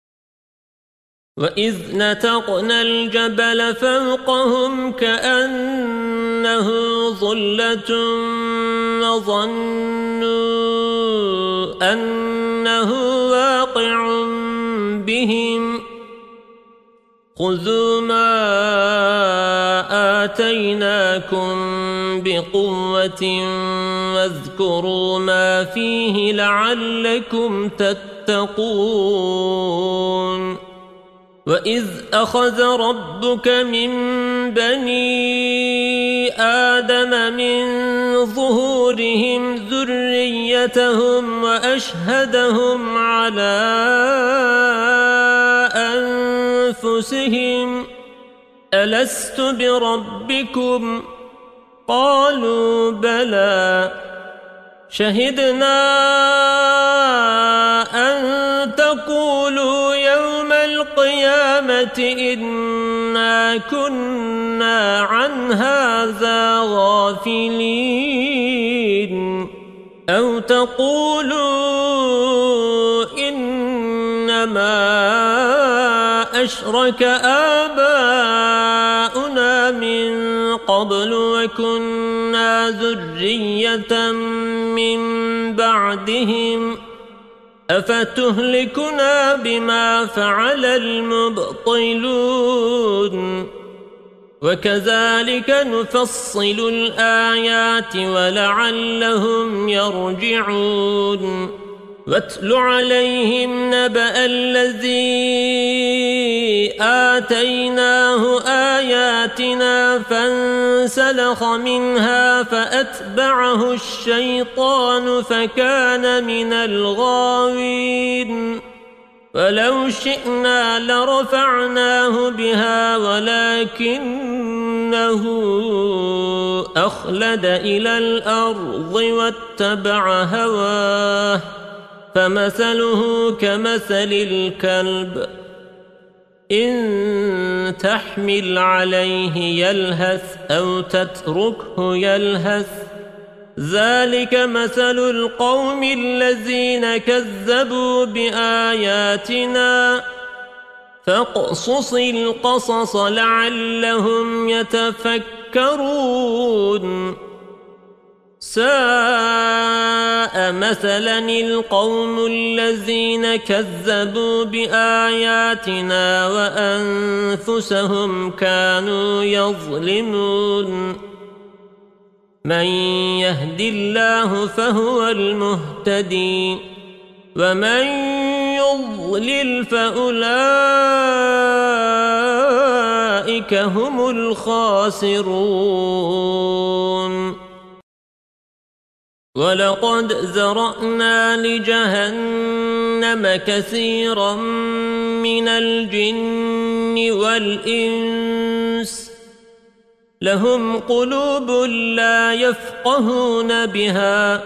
A: وإذ نتقنا الجبل فوقهم كأنه ظلة وظنوا أنه واقع بهم خذوا ما آتيناكم بقوة واذكروا ما فيه لعلكم تتقون وإذ أخذ ربك من بني آدم من ظهورهم ذريتهم وأشهدهم على أنفسهم ألست بربكم قالوا بلى شهدنا أن تقولوا يوم القيامة إنا كنا عن هذا غافلين أو تقولوا إنما أشرك آباؤنا من قبل وكنا ذرية من بعدهم أفتهلكنا بما فعل المبطلون وكذلك نفصل الآيات ولعلهم يرجعون واتل عليهم نبأ الذي آتيناه آياتنا فانسلخ منها فأتبعه الشيطان فكان من الغاوين ولو شئنا لرفعناه بها ولكنه أخلد إلى الأرض واتبع هواه فمثله كمثل الكلب إن تحمل عليه يلهث أو تتركه يلهث ذلك مثل القوم الذين كذبوا بآياتنا فاقصص القصص لعلهم يتفكرون ساء مثلا القوم الذين كذبوا بآياتنا وأنفسهم كانوا يظلمون من يهد الله فهو المهتدي ومن يضلل فأولئك هم الخاسرون ولقد ذرأنا لجهنم كثيرا من الجن والإنس لهم قلوب لا يفقهون بها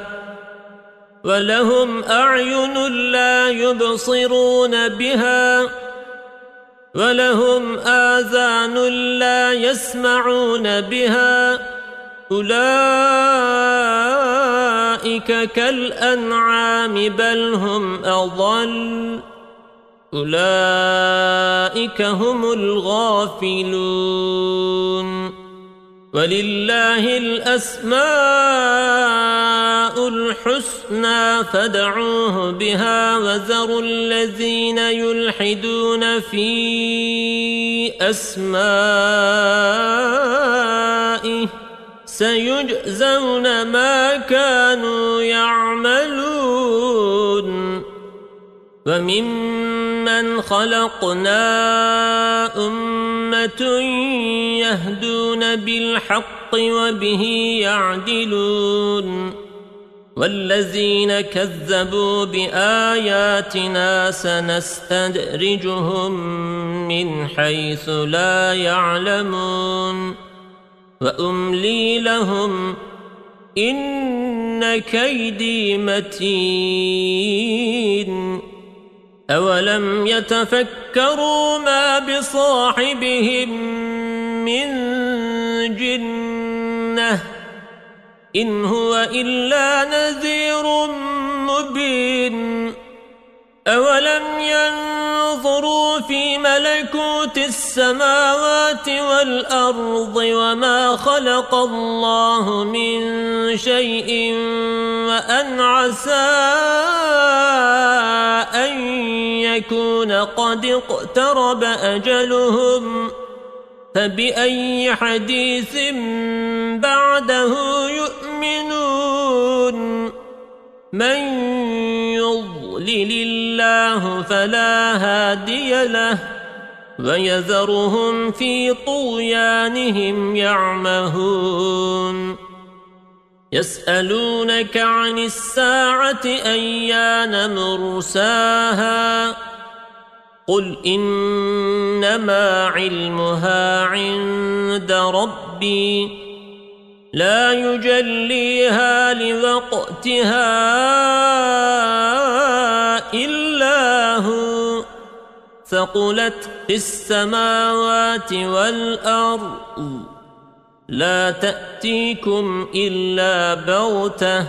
A: ولهم أعين لا يبصرون بها ولهم آذان لا يسمعون بها أولئك كالأنعام بل هم أضل أولئك هم الغافلون ولله الأسماء الحسنى فادعوه بها وذروا الذين يلحدون في أسمائه سيجزون ما كانوا يعملون وممن خلقنا أمة يهدون بالحق وبه يعدلون والذين كذبوا بآياتنا سنستدرجهم من حيث لا يعلمون وأملي لهم إن كيدي متين أولم يتفكروا ما بصاحبهم من جنة إن هو إلا نذير مبين أولم ينظروا في ملكوت السماوات والأرض وما خلق الله من شيء وأن عسى أن يكون قد اقترب أجلهم فبأي حديث بعده يؤمنون من يضلل الله فلا هادي له ويذرهم في طغيانهم يعمهون يسألونك عن الساعة أيان مرساها قل إنما علمها عند ربي لا يجليها لوقتها إلا هو ثقلت في السماوات والأرض لا تأتيكم إلا بغتة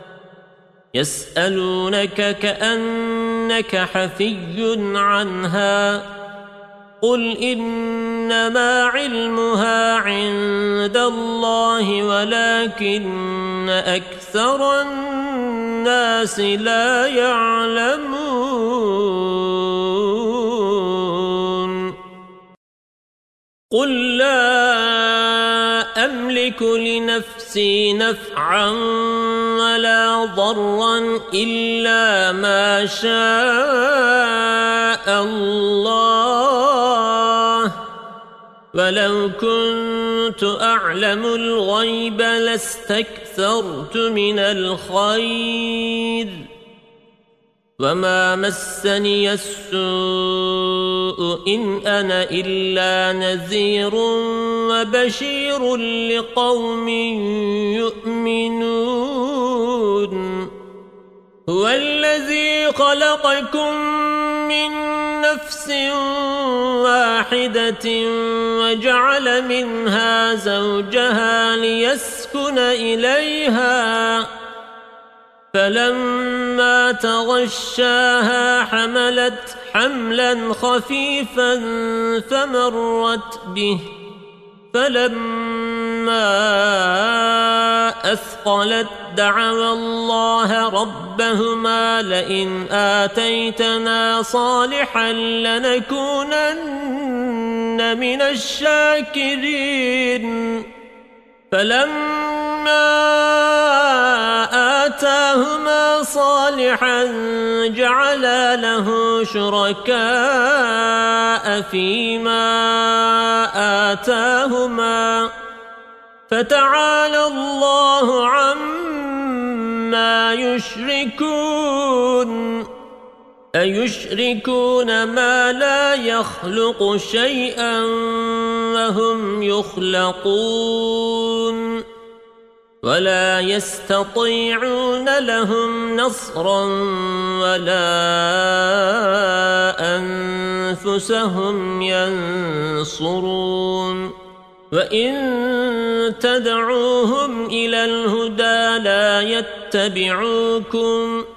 A: يسألونك كأنك حفي عنها قل إنما علمها عند الله ولكن أكثر الناس لا يعلمون قل لا أملك لنفسي نفعا ولا ضرا إلا ما شاء الله ولو كنت أعلم الغيب لاستكثرت من الخير وما مسني السوء إن أنا إلا نذير وبشير لقوم يؤمنون هو الذي خلقكم من نفس واحدة وجعل منها زوجها ليسكن إليها فلما تغشاها حملت حملا خفيفا فمرت به فلما أثقلت دعوا الله ربهما لئن آتيتنا صالحا لنكونن من الشاكرين فلما آتاهما صالحا جعلا له شركاء فيما آتاهما فتعالى الله عما يشركون أيشركون ما لا يخلق شيئا وهم يخلقون ولا يستطيعون لهم نصرا ولا أنفسهم ينصرون وإن تدعوهم إلى الهدى لا يتبعوكم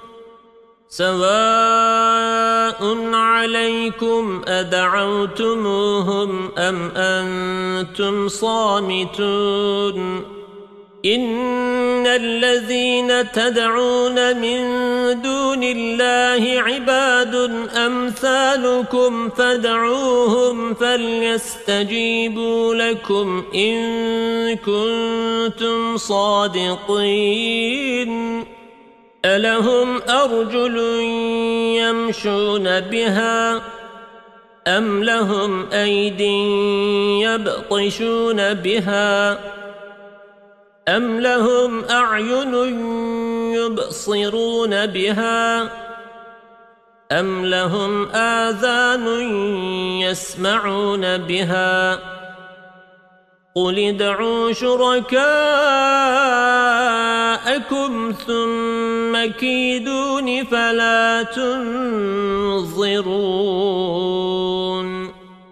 A: سواء عليكم أدعوتموهم أم أنتم صامتون إن الذين تدعون من دون الله عباد أمثالكم فادعوهم فليستجيبوا لكم إن كنتم صادقين ألهم أرجل يمشون بها أم لهم أيد يبطشون بها أم لهم أعين يبصرون بها أم لهم آذان يسمعون بها قل ادعوا شركاءكم ثم كيدون فلا تنظرون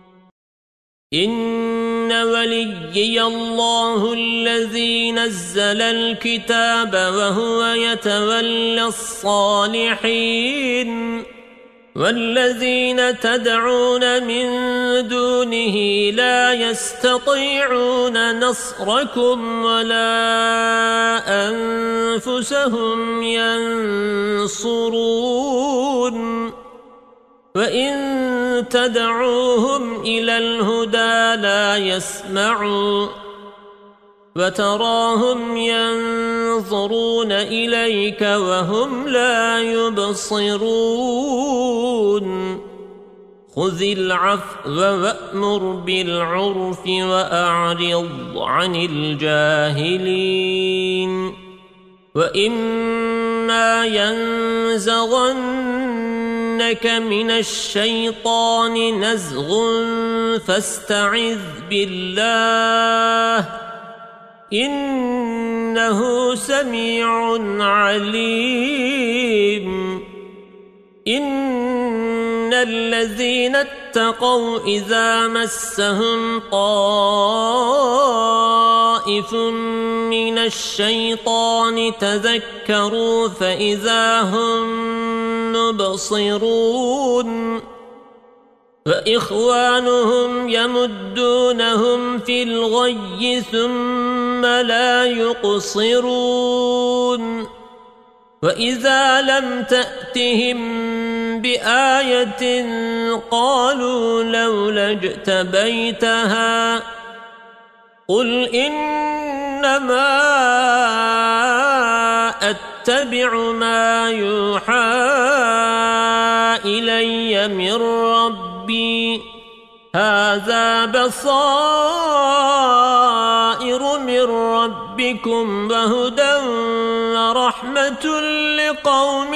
A: إن وليي الله الذي نزل الكتاب وهو يتولى الصالحين والذين تدعون من دونه لا يستطيعون نصركم ولا أنفسهم ينصرون وإن تدعوهم إلى الهدى لا يسمعوا وتراهم ينظرون إليك وهم لا يبصرون خذ العفو وأمر بالعرف وأعرض عن الجاهلين وإما ينزغنك من الشيطان نزغ فاستعذ بالله إنه سميع عليم إن الذين اتقوا إذا مسهم طائف من الشيطان تذكروا فإذا هم مبصرون وإخوانهم يمدونهم في الغي ثم لا يقصرون وإذا لم تأتهم بآية قالوا لولا اجتبيتها قل إنما أتبع ما يوحى إلي من ربي هذا بصائر من ربكم وهدى ورحمة لقوم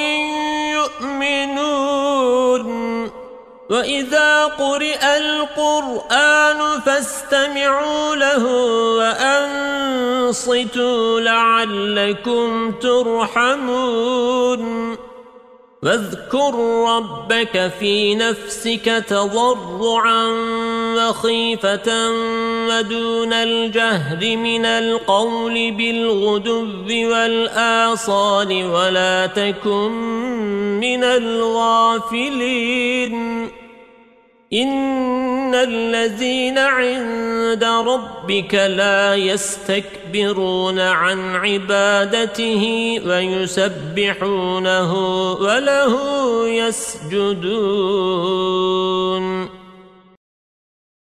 A: يؤمنون وإذا قرئ القرآن فاستمعوا له وأنصتوا لعلكم ترحمون واذكر ربك في نفسك تضرعا وخيفة ودون الجهر من القول بالغدو والآصال ولا تكن من الغافلين إن الذين عند ربك لا يستكبرون عن عبادته ويسبحونه وله يسجدون